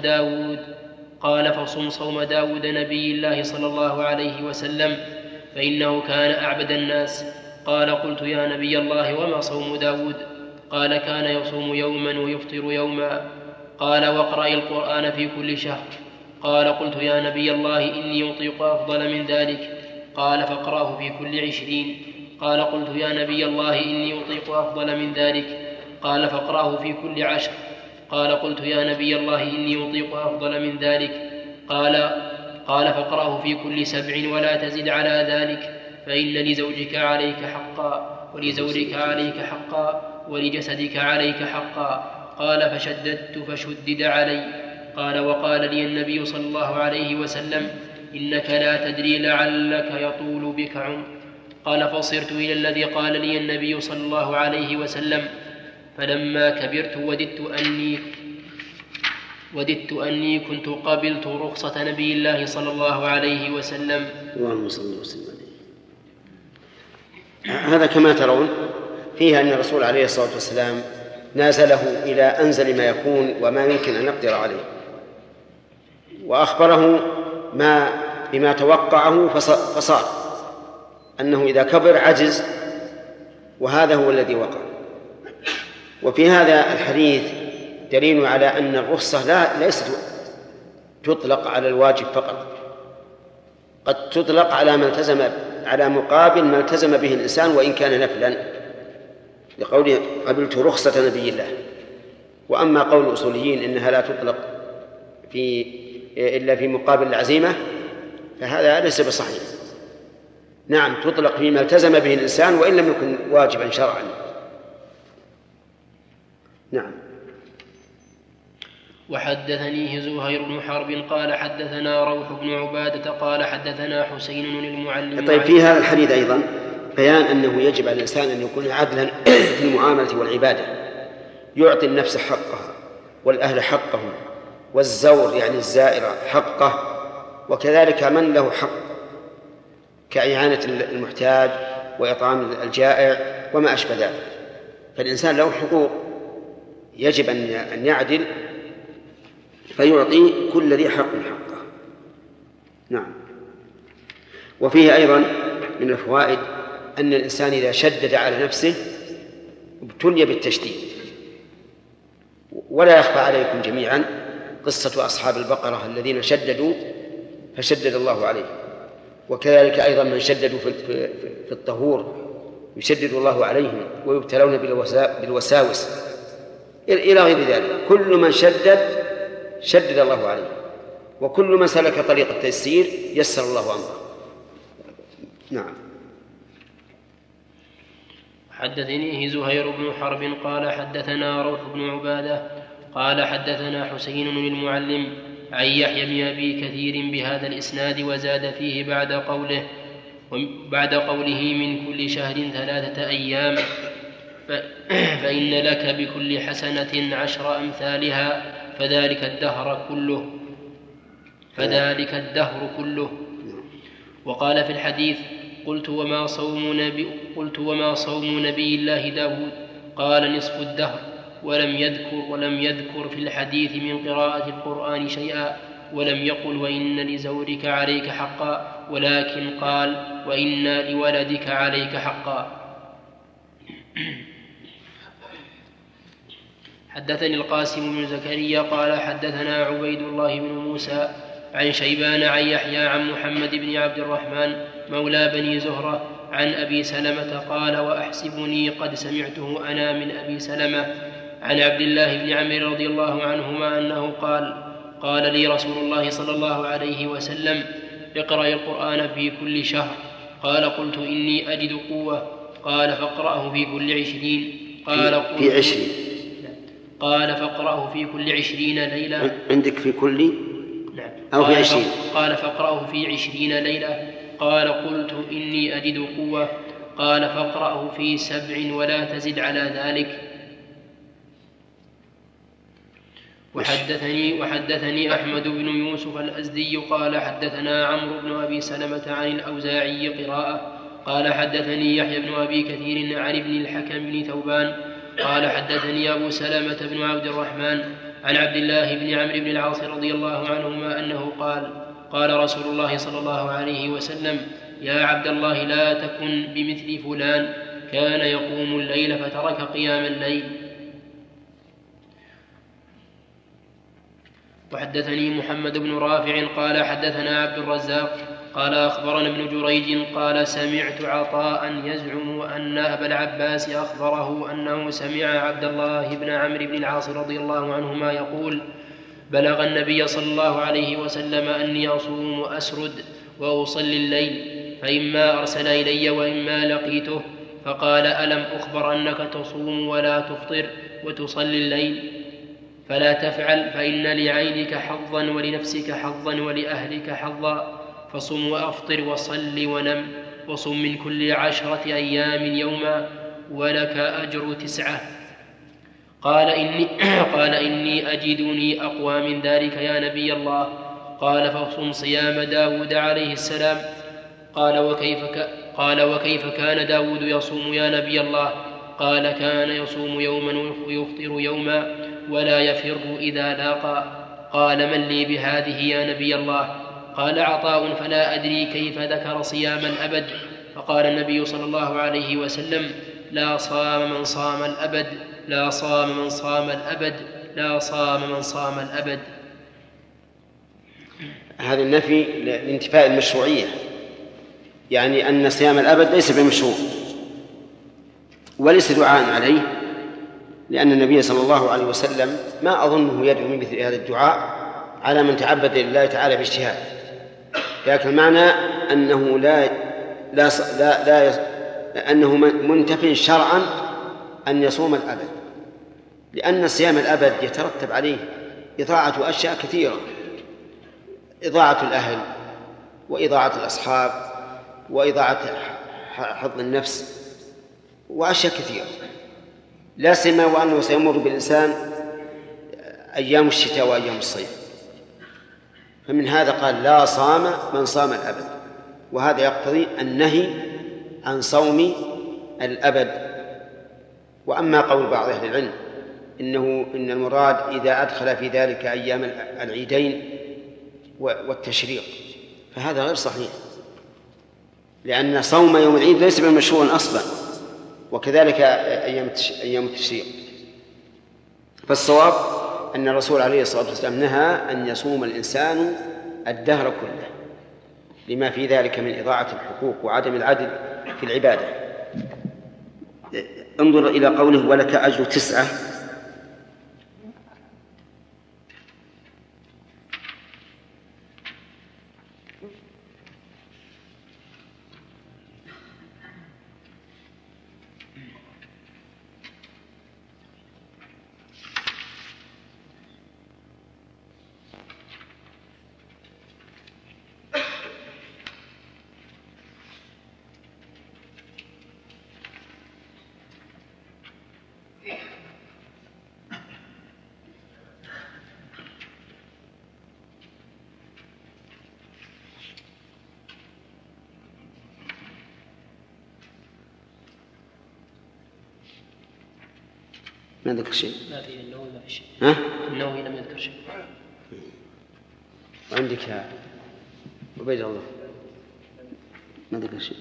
صوم داود نبي الله صلى الله عليه وسلم فإنه كان أعبد الناس. قال قلت يا نبي الله وما صوم داود؟ قال كان يصوم يوما ويفطر يوما. قال واقرأ القرآن في كل شهر. قال قلت يا نبي الله إني أطيق أفضل من ذلك. قال فاقرأه في كل 20. قال قلت يا نبي الله إني أطيق أفضل من ذلك. قال فاقرأه في كل 10. قال قلت يا نبي الله إني أطيق أفضل من ذلك. قال فاقرأه في كل 7 ولا تزد على ذلك فإن لزوجك عليك حقا ولزورك عليك حقا ولجسدك عليك حقا. قال فشددت فشدد علي. قال وقال لي النبي صلى الله عليه وسلم إنك لا تدري لعلك يطول بك عمر. قال فصرت إلى الذي قال لي النبي صلى الله عليه وسلم فلما كبرت وددت أني كنت قبلت رخصة نبي الله صلى الله عليه وسلم. اللهم صل وسلم. هذا كما ترون فيه أن الرسول عليه الصلاة والسلام نازله إلى أنزل ما يكون وما يمكن أن نقدر عليه، وأخبره بما توقعه فصار أنه إذا كبر عجز، وهذا هو الذي وقع. وفي هذا الحديث دليل على أن الرخصة ليست تطلق على الواجب فقط، قد تطلق على مقابل ما التزم به الإنسان وإن كان نفلا، لقوله قبلت رخصة نبي الله. وأما قول الأصوليين إنها لا تطلق إلا في مقابل العزيمة فهذا ليس بصحيح. نعم تطلق فيما التزم به الإنسان وإن لم يكن واجبا شرعا. نعم. وحدثنيه زهير بن حرب قال حدثنا روح بن عبادة قال حدثنا حسين المعلم. طيب في هذا الحديث أيضا بيان أنه يجب على الإنسان أن يكون عدلا في المعاملة والعبادة، يعطي النفس حقها والأهل حقهم والزور يعني الزائرة حقه، وكذلك من له حق كإعانة المحتاج وإطعام الجائع وما أشبه ذلك. فالإنسان له حقوق يجب أن يعدل فيعطي كل ذي حق حقه. نعم. وفيه أيضا من الفوائد أن الإنسان إذا شدد على نفسه ابتلي بالتشديد. ولا يخفى عليكم جميعا قصة أصحاب البقرة الذين شددوا فشدد الله عليه، وكذلك أيضا من شددوا في الطهور يشدد الله عليهم ويبتلون بالوساوس إلى غير ذلك. كل من شدد الله عليه، وكل من سلك طريق التيسير يسر الله أمره. نعم. حدثنيه زهير بن حرب قال حدثنا روح بن عبادة قال حدثنا حسين المعلم عن يحيى بن أبي كثير بهذا الإسناد وزاد فيه بعد قوله من كل شهر 3 أيام فإن لك بكل حسنة 10 أمثالها فذلك الدهر كله. وقال في الحديث قلت وما صوم نبي الله داود؟ قال نصف الدهر، ولم يذكر في الحديث من قراءة القرآن شيئا، ولم يقل وإن لزورك عليك حقا، ولكن قال وإن لولدك عليك حقا. حدثني القاسم بن زكريا قال حدثنا عبيد الله بن موسى عن شيبان عن يحيى عن محمد بن عبد الرحمن مولى بني زهرة عن أبي سلمة قال وأحسبني قد سمعته أنا من أبي سلمة عن عبد الله بن عمرو رضي الله عنهما أنه قال لي رسول الله صلى الله عليه وسلم اقرأ القرآن في كل شهر. قال قلت إني أجد قوة. قال فاقرأه في كل 20. قال فاقرأه في كل 20 ليلة. عندك في كل نعم. أو في 20. قال فاقرأه في 20 ليلة. قال قلت إني أجد قوة. قال فاقرأه في 7 ولا تزد على ذلك. وحدثني أحمد بن يوسف الأزدي قال حدثنا عمرو بن أبي سلمة عن الأوزاعي قراءة. قال حدثني يحيى بن أبي كثير عن ابن الحكم بن ثوبان قال حدثني أبو سلمة بن عبد الرحمن عن عبد الله بن عمرو بن العاص رضي الله عنهما أنه قال رسول الله صلى الله عليه وسلم يا عبد الله لا تكن بمثل فلان كان يقوم الليل فترك قيام الليل. وحدثني محمد بن رافع قال حدثنا عبد الرزاق قال أخبرنا ابن جريج قال سمعت عطاء يزعم أن أبا العباس أخبره أنه سمع عبد الله بن عمرو بن العاص رضي الله عنهما يقول بلغ النبي صلى الله عليه وسلم أني أصوم وأسرد وأصلي الليل فإما أرسل إلي وإما لقيته فقال ألم أخبر أنك تصوم ولا تفطر وتصلي الليل فلا تفعل فإن لعينك حظا ولنفسك حظا ولأهلك حظا فصم وأفطر وصل ونم وصم من كل 10 أيام يوما ولك أجر 9. قال إني أجدني أقوى من ذلك يا نبي الله. قال فصم صيام داود عليه السلام. قال وكيف كان داود يصوم يا نبي الله؟ قال كان يصوم يوما ويفطر يوما ولا يفر إذا لاقى. قال من لي بهذه يا نبي الله؟ قال عطاء فلا أدري كيف ذكر صيام الأبد. فقال النبي صلى الله عليه وسلم لا صام من صام الأبد لا صام من صام الأبد لا صام من صام الأبد. هذا النفي لانتفاء المشروعية، يعني أن صيام الأبد ليس بمشروع وليس دعاء عليه، لأن النبي صلى الله عليه وسلم ما أظنه يدعو من مثل هذا الدعاء على من تعبد لله تعالى باجتهاد، لكن معنى أنه أنه منتف شرعا أن يصوم الأبد، لأن صيام الأبد يترتب عليه إضاعة أشياء كثيرة، إضاعة الأهل وإضاعة الأصحاب وإضاعة حظ النفس وأشياء كثيرة، لا سيما وأنه سيمر بالإنسان أيام الشتاء وأيام الصيف. فمن هذا قال لا صام من صام الأبد، وهذا يقتضي النهي عن صوم الأبد. وأما قول بعض أهل العلم إن المراد إذا أدخل في ذلك أيام العيدين والتشريق، فهذا غير صحيح، لأن صوم يوم العيد ليس بمشروع أصلا، وكذلك أيام التشريق. فالصواب أن الرسول عليه الصلاة والسلام نهى أن يصوم الإنسان الدهر كله، لما في ذلك من إضاعة الحقوق وعدم العدل في العبادة. انظر إلى قوله ولك أجر 9. ما ذكر شيء. لا في النووي ما في شيء. ها؟ النووي لم يذكر شيء. وعندك يا عبيد الله ما ذكر شيء.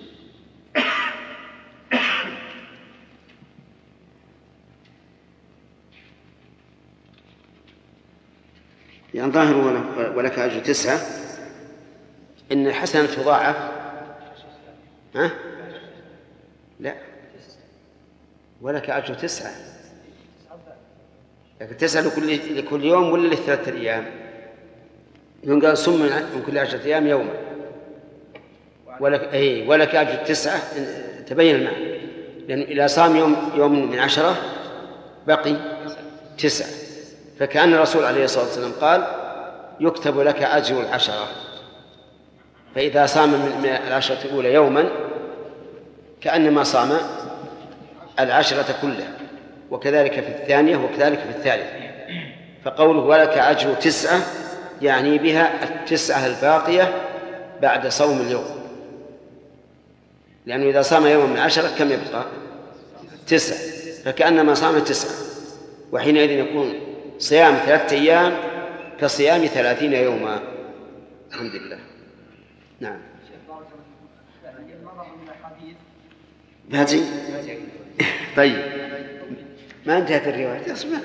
يعني ظاهر ولك أجر 9 إن الحسنة تضاعف. ها؟ لا، ولك أجر 9 لكن 9 لكل يوم ولا ل3 أيام؟ يوم قال صم من كل 10 أيام يوما ولك أجر 9 تبين المعنى، لأن إذا صام يوم من 10 بقي 9، فكأن الرسول عليه الصلاة والسلام قال يكتب لك أجر 10، فإذا صام من 10 الأولى يوما كأنما صام 10 كلها، وكذلك في الثانية وكذلك في الثالثة. فقوله ولك أجر 9 يعني بها 9 الباقية بعد صوم اليوم، لأنه إذا صام يوما من 10 كم يبقى؟ 9، فكأنما صام 9، وحينئذ يكون صيام 3 أيام كصيام 30 يوما. الحمد لله. نعم. هذه طيب ما انتهت الرواية اسمع.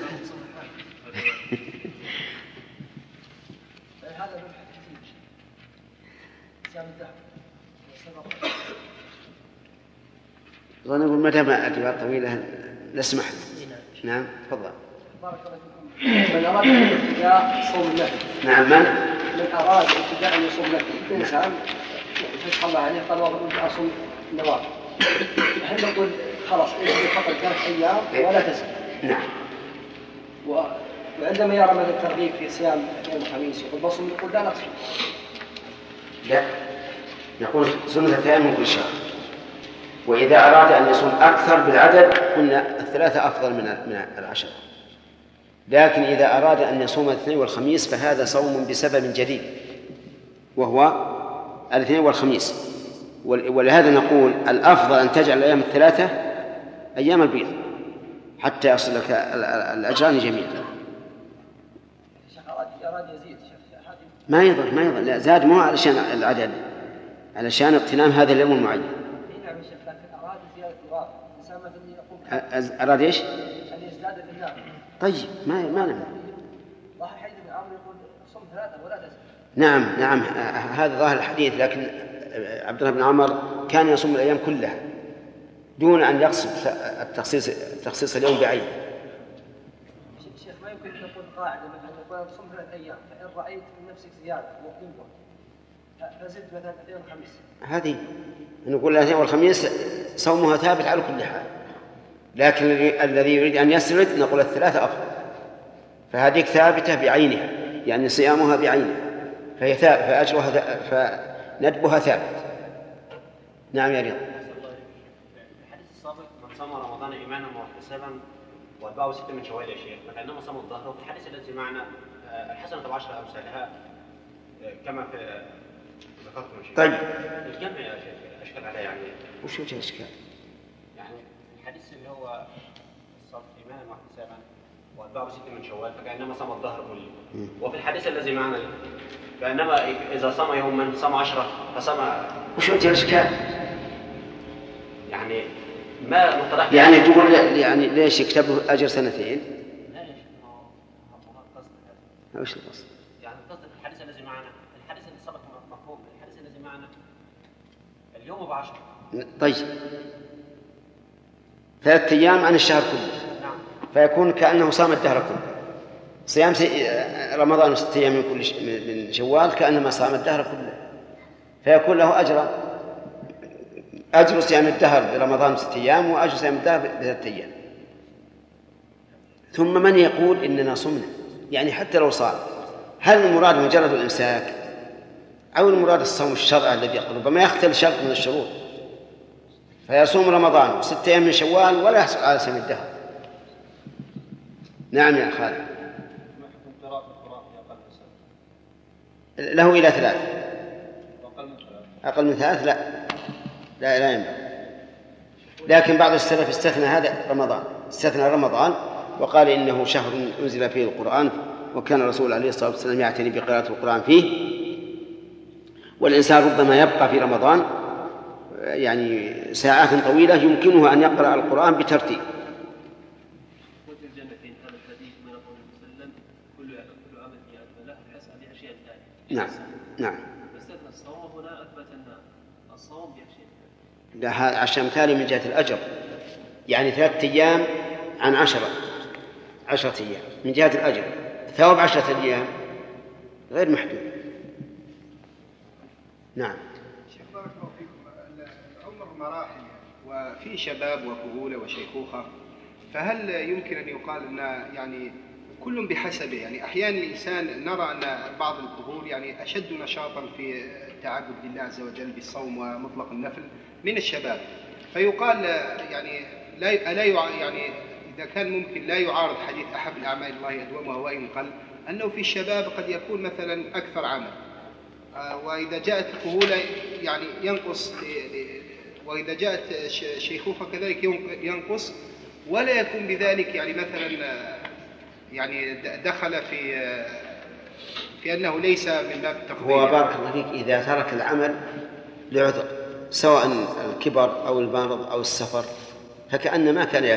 ظنوا متى ما الرواية طويلة نسمح. نعم تفضل. بارك الله فيكم. من أراد ابتداء صوم النفل. نعم. من أراد ابتداء أن يصوم النفل إنسان فتح الله عليه قال والله أصوم النوافل، هل نقول خلاص فقط 3 أيام ولا تزيد؟ نعم. وعندما يرى مثلا الترغيب في صيام يوم الخميس يقول بصوم، يقول لا نقصر. لا، نقول سنة أيام من كل شهر، وإذا أراد أن يصوم أكثر بالعدد قلنا 3 أفضل من 10، لكن إذا أراد أن يصوم الاثنين والخميس فهذا صوم بسبب جديد وهو الاثنين والخميس، ولهذا نقول الأفضل أن تجعل الأيام 3 أيام البيض حتى يصل لك الأجران جميعا. ما يضر لا، زاد مو علشان العدد، علشان اغتنام هذا اليوم المعين. أراد إيش؟ أن يزداد في النار. طيب ما نعم. ظاهر حديث ابن عمرو يقول صم 3 ولا تزد. نعم هذا ظاهر الحديث، لكن عبد الله بن عمر كان يصوم الأيام كلها دون أن يقصد تخصيص اليوم بعينه. شيخ ما يمكن أن تقول قاعدة مثلا تقول صم 3 أيام، فإن رأيت في نفسك زيادة وقوة فزد مثلا الاثنين والخميس. هذه نقول الاثنين والخميس صومها ثابت على كل حال، لكن الذي يريد أن يسرد نقول 3 أفضل، فهذه ثابتة بعينها يعني صيامها بعينها فهي فأجرها فندبها ثابت. نعم يا رياض. الحديث السابق من صام رمضان إيمانا واحتسابا وأتبعه 6 من شوال يا شيخ، فكأنما صام الظهر، وفي الحديث الذي معنا الحسنة ب10 أمثالها كما في ذكرتم يا شيخ. طيب الجمع يا شيخ أشكل عليه يعني. وش وجه الإشكال؟ يعني الحديث اللي هو الصوم إيمانا واحتسابا وأتبعه 6 من شوال فكأنما صام الظهر كله، وفي الحديث الذي معنا كأنما إذا صام يوما صام 10 فصام. وش وجه الإشكال؟ يعني ما مقتضى يعني تقول يعني ليش يكتب له أجر 2 سنين؟ لا يا شيخ ما قصد هذا. وش القصد؟ يعني قصد الحديث الذي معنا، الحديث الذي سبق مفهوم، الحديث الذي معنا اليوم ب10. طيب 3 أيام عن الشهر كله. نعم. فيكون كأنه صام الدهر كله. صيام رمضان 6 أيام من شوال كأنما صام الدهر كله، فيكون له أجر صيام الدهر برمضان 6 أيام وأجر صيام الدهر ب3 أيام. ثم من يقول إننا صمنا؟ يعني حتى لو صام هل المراد مجرد الإمساك أو المراد الصوم الشرعي الذي ربما يختل شرط من الشروط، فيصوم رمضان 6 أيام من شوال ولا يحصل على صيام الدهر؟ نعم يا خالد. له إلى 3 أقل من 3 لا ينبغي. لكن بعض السلف استثنى هذا رمضان، استثنى رمضان وقال إنه شهر أنزل فيه القرآن، وكان الرسول عليه الصلاة والسلام يعتني بقراءة القرآن فيه، والإنسان ربما يبقى في رمضان يعني ساعات طويلة يمكنه أن يقرأ القرآن بترتيب. كل عمل له الحسنة بأشياء ثانية. نعم نعم. استثنى الصوم هنا أثبت أن الصوم بأشياء ثانية. لا، عشان مثالي من جهة الأجر، يعني 3 أيام عن 10 أيام من جهة الأجر، ثواب 10 أيام غير محدود. نعم. شيخ بارك الله فيكم، العمر مراحل وفي شباب وكهولة وشيخوخة، فهل يمكن أن يقال أن يعني كل بحسبه؟ يعني أحيانا الإنسان نرى أن بعض الكهول يعني أشد نشاطا في التعبد لله عز وجل بالصوم ومطلق النفل من الشباب، فيقال يعني يعني إذا كان ممكن لا يعارض حديث أحب الأعمال الله أدومها وإن قل، أنه في الشباب قد يكون مثلا أكثر عمل، وإذا جاءت الكهولة يعني ينقص، وإذا جاءت شيخوخة كذلك ينقص، ولا يكون بذلك يعني مثلا يعني دخل في أنه ليس من باب التفضيل. هو بارك الله فيك إذا ترك العمل لعذر سواء الكبر أو المرض أو السفر فكأن ما كان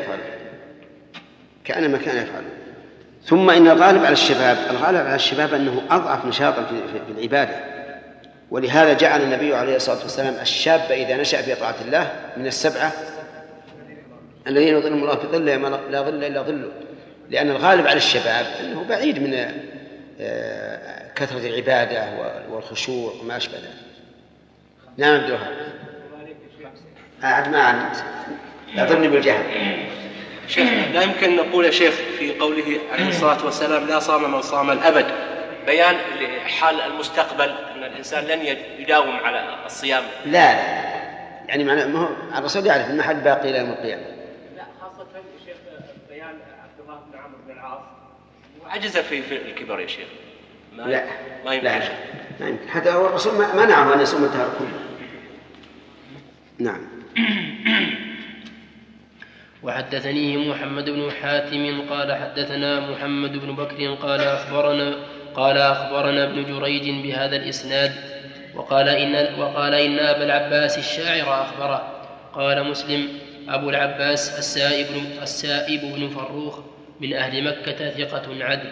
يفعله، ثم إن الغالب على الشباب أنه أضعف نشاطا في العبادة، ولهذا جعل النبي عليه الصلاة والسلام الشاب إذا نشأ في طاعة الله من 7 الذين يظلهم الله في ظله لا ظل إلا ظله، لأن الغالب على الشباب أنه بعيد من كثرة العبادة والخشوع وما أشبه ذلك. نعم عبد الوهاب. أعد ما علمت يضرني بالجهل. شيخ، لا يمكن نقول يا شيخ في قوله عليه الصلاة والسلام لا صام من صام الأبد بيان لحال المستقبل أن الإنسان لن يداوم على الصيام؟ لا يعني معناه الرسول يعرف المحل باقي إلى يوم القيامة. لا، خاصة شيخ بيان عبد الله بن عمرو بن العاص وعجز في الكبر يا شيخ. ما يمكن حتى هو الرسول منعه أن يصوم الدهر كله. نعم. وحدثنيه محمد بن حاتم قال حدثنا محمد بن بكر قال أخبرنا ابن جريج بهذا الإسناد وقال إن أبا العباس الشاعر أخبره. قال مسلم أبو العباس السائب بن فروخ من أهل مكة ثقة عدل.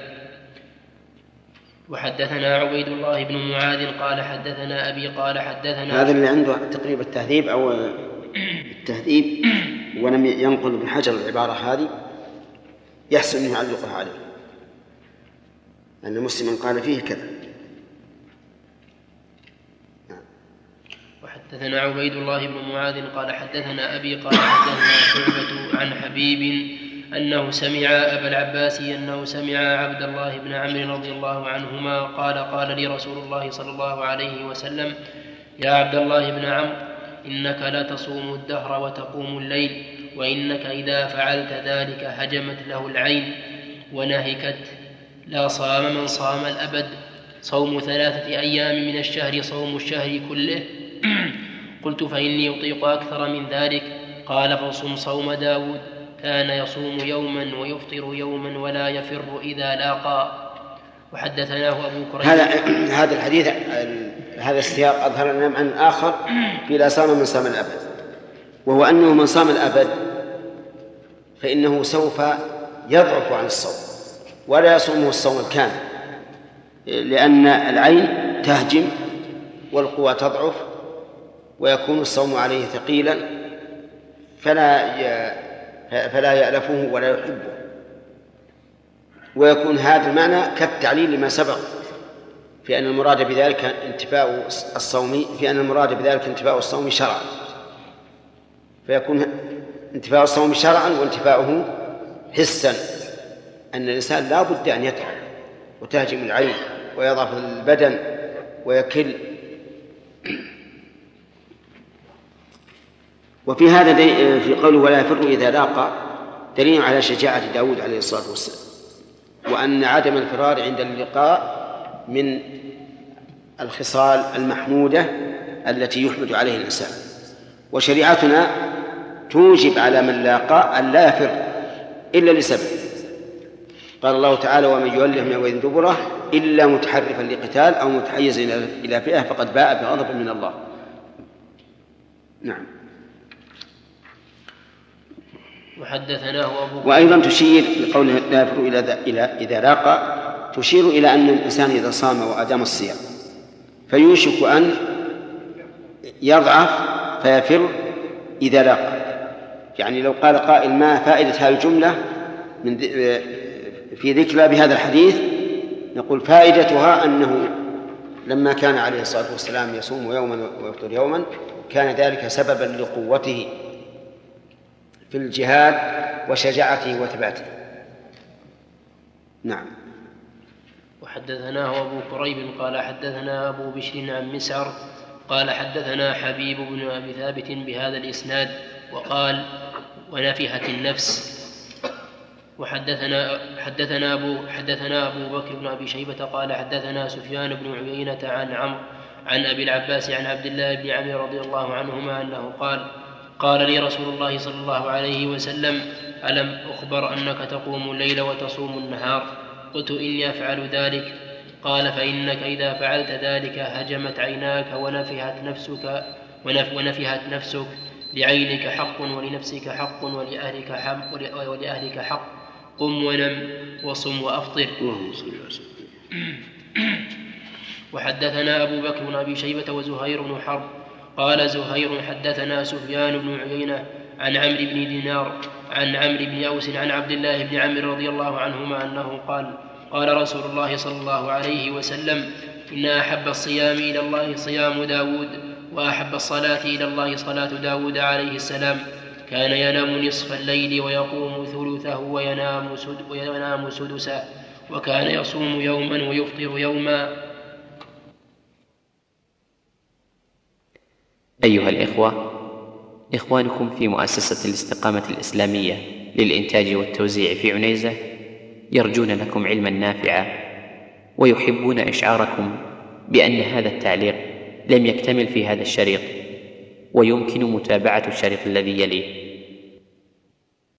وحدثنا عبيد الله بن معاذ قال حدثنا أبي قال حدثنا، هذا اللي عنده تقريب التهذيب أو التهذيب ولم ينقل ابن حجر العبارة هذه يحسن أن يعلقها عليه، أن مسلم قال فيه كذا. وحدثنا عبيد الله بن معاذ قال حدثنا أبي قال حدثنا شعبة عن حبيب أنه سمع أبا العباس أنه سمع عبد الله بن عمرو رضي الله عنهما قال لي رسول الله صلى الله عليه وسلم يا عبد الله بن عمرو إنك لا تصوم الدهر وتقوم الليل، وإنك إذا فعلت ذلك هجمت له العين ونهكت. لا صام من صام الأبد. صوم 3 أيام من الشهر صوم الشهر كله. قلت فإني أطيق أكثر من ذلك. قال فصم صوم داود كان يصوم يوما ويفطر يوما ولا يفر إذا لاقى. وحدثناه أبو كريم. هذا الحديث هذا السياق أظهر لنا معنى آخر في لا صام من صام الأبد، وهو أنه من صام الأبد فإنه سوف يضعف عن الصوم ولا يصومه الصوم الكامل، لأن العين تهجم والقوى تضعف ويكون الصوم عليه ثقيلا فلا يألفه ولا يحبه، ويكون هذا المعنى كالتعليل لما سبق في أن المراد بذلك انتفاء الصوم شرعا، فيكون انتفاء الصوم شرعا وانتفاؤه حسا، أن الإنسان لا بد أن يتعب وتهجم العين ويضعف البدن ويكل. وفي هذا في قوله ولا يفر إذا لاقى دليل على شجاعة داود عليه الصلاة والسلام، وأن عدم الفرار عند اللقاء من الخصال المحمودة التي يحمد عليه الإنسان. وشريعتنا توجب على من لاقى أن لا يفر إلا لسبب. قال الله تعالى ومن يوله من يوم دبره إلا متحرفا لقتال أو متحيزا إلى فئة فقد باء بغضب من الله. نعم. وحدثناه أبو وأيضا تشير بقوله لا يفر إذا لاقى تشير إلى أن الإنسان إذا صام وأدام الصيام فيوشك أن يضعف فيفر إذا لاقى. يعني لو قال قائل ما فائدة هذه الجملة في ذكرى بهذا الحديث، نقول فائدتها أنه لما كان عليه الصلاة والسلام يصوم يوما ويفطر يوما كان ذلك سببا لقوته في الجهاد وشجاعته وثباته. نعم. وحدثناه أبو كريب قال حدثنا أبو بشر عن مسعر قال حدثنا حبيب بن أبي ثابت بهذا الإسناد وقال ونفحت النفس. وحدثنا أبو بكر بن أبي شيبة قال حدثنا سفيان بن عيينة عن أبي العباس عن عبد الله بن عمرو رضي الله عنهما أنه قال لي رسول الله صلى الله عليه وسلم ألم أخبر أنك تقوم الليل وتصوم النهار؟ قلت إني أفعل ذلك. قال فإنك إذا فعلت ذلك هجمت عيناك ونفحت نفسك، لعينك حق ولنفسك حق ولأهلك حق، قم ونم وصم وأفطر. وحدثنا أبو بكر بن أبي شيبة وزهير بن حرب قال زهير حدثنا سفيان بن عيينة عن عمرو بن دينار عن عمرو بن أوس عن عبد الله بن عمرو رضي الله عنهما أنه قال رسول الله صلى الله عليه وسلم إن أحب الصيام إلى الله صيام داود وأحب الصلاة إلى الله صلاة داود عليه السلام، كان ينام نصف الليل ويقوم ثلثه وينام سدسا، وكان يصوم يوما ويفطر يوما. أيها الإخوة، إخوانكم في مؤسسة الاستقامة الإسلامية للإنتاج والتوزيع في عنيزة يرجون لكم علما نافعا، ويحبون إشعاركم بأن هذا التعليق لم يكتمل في هذا الشريط، ويمكن متابعة الشريط الذي يليه.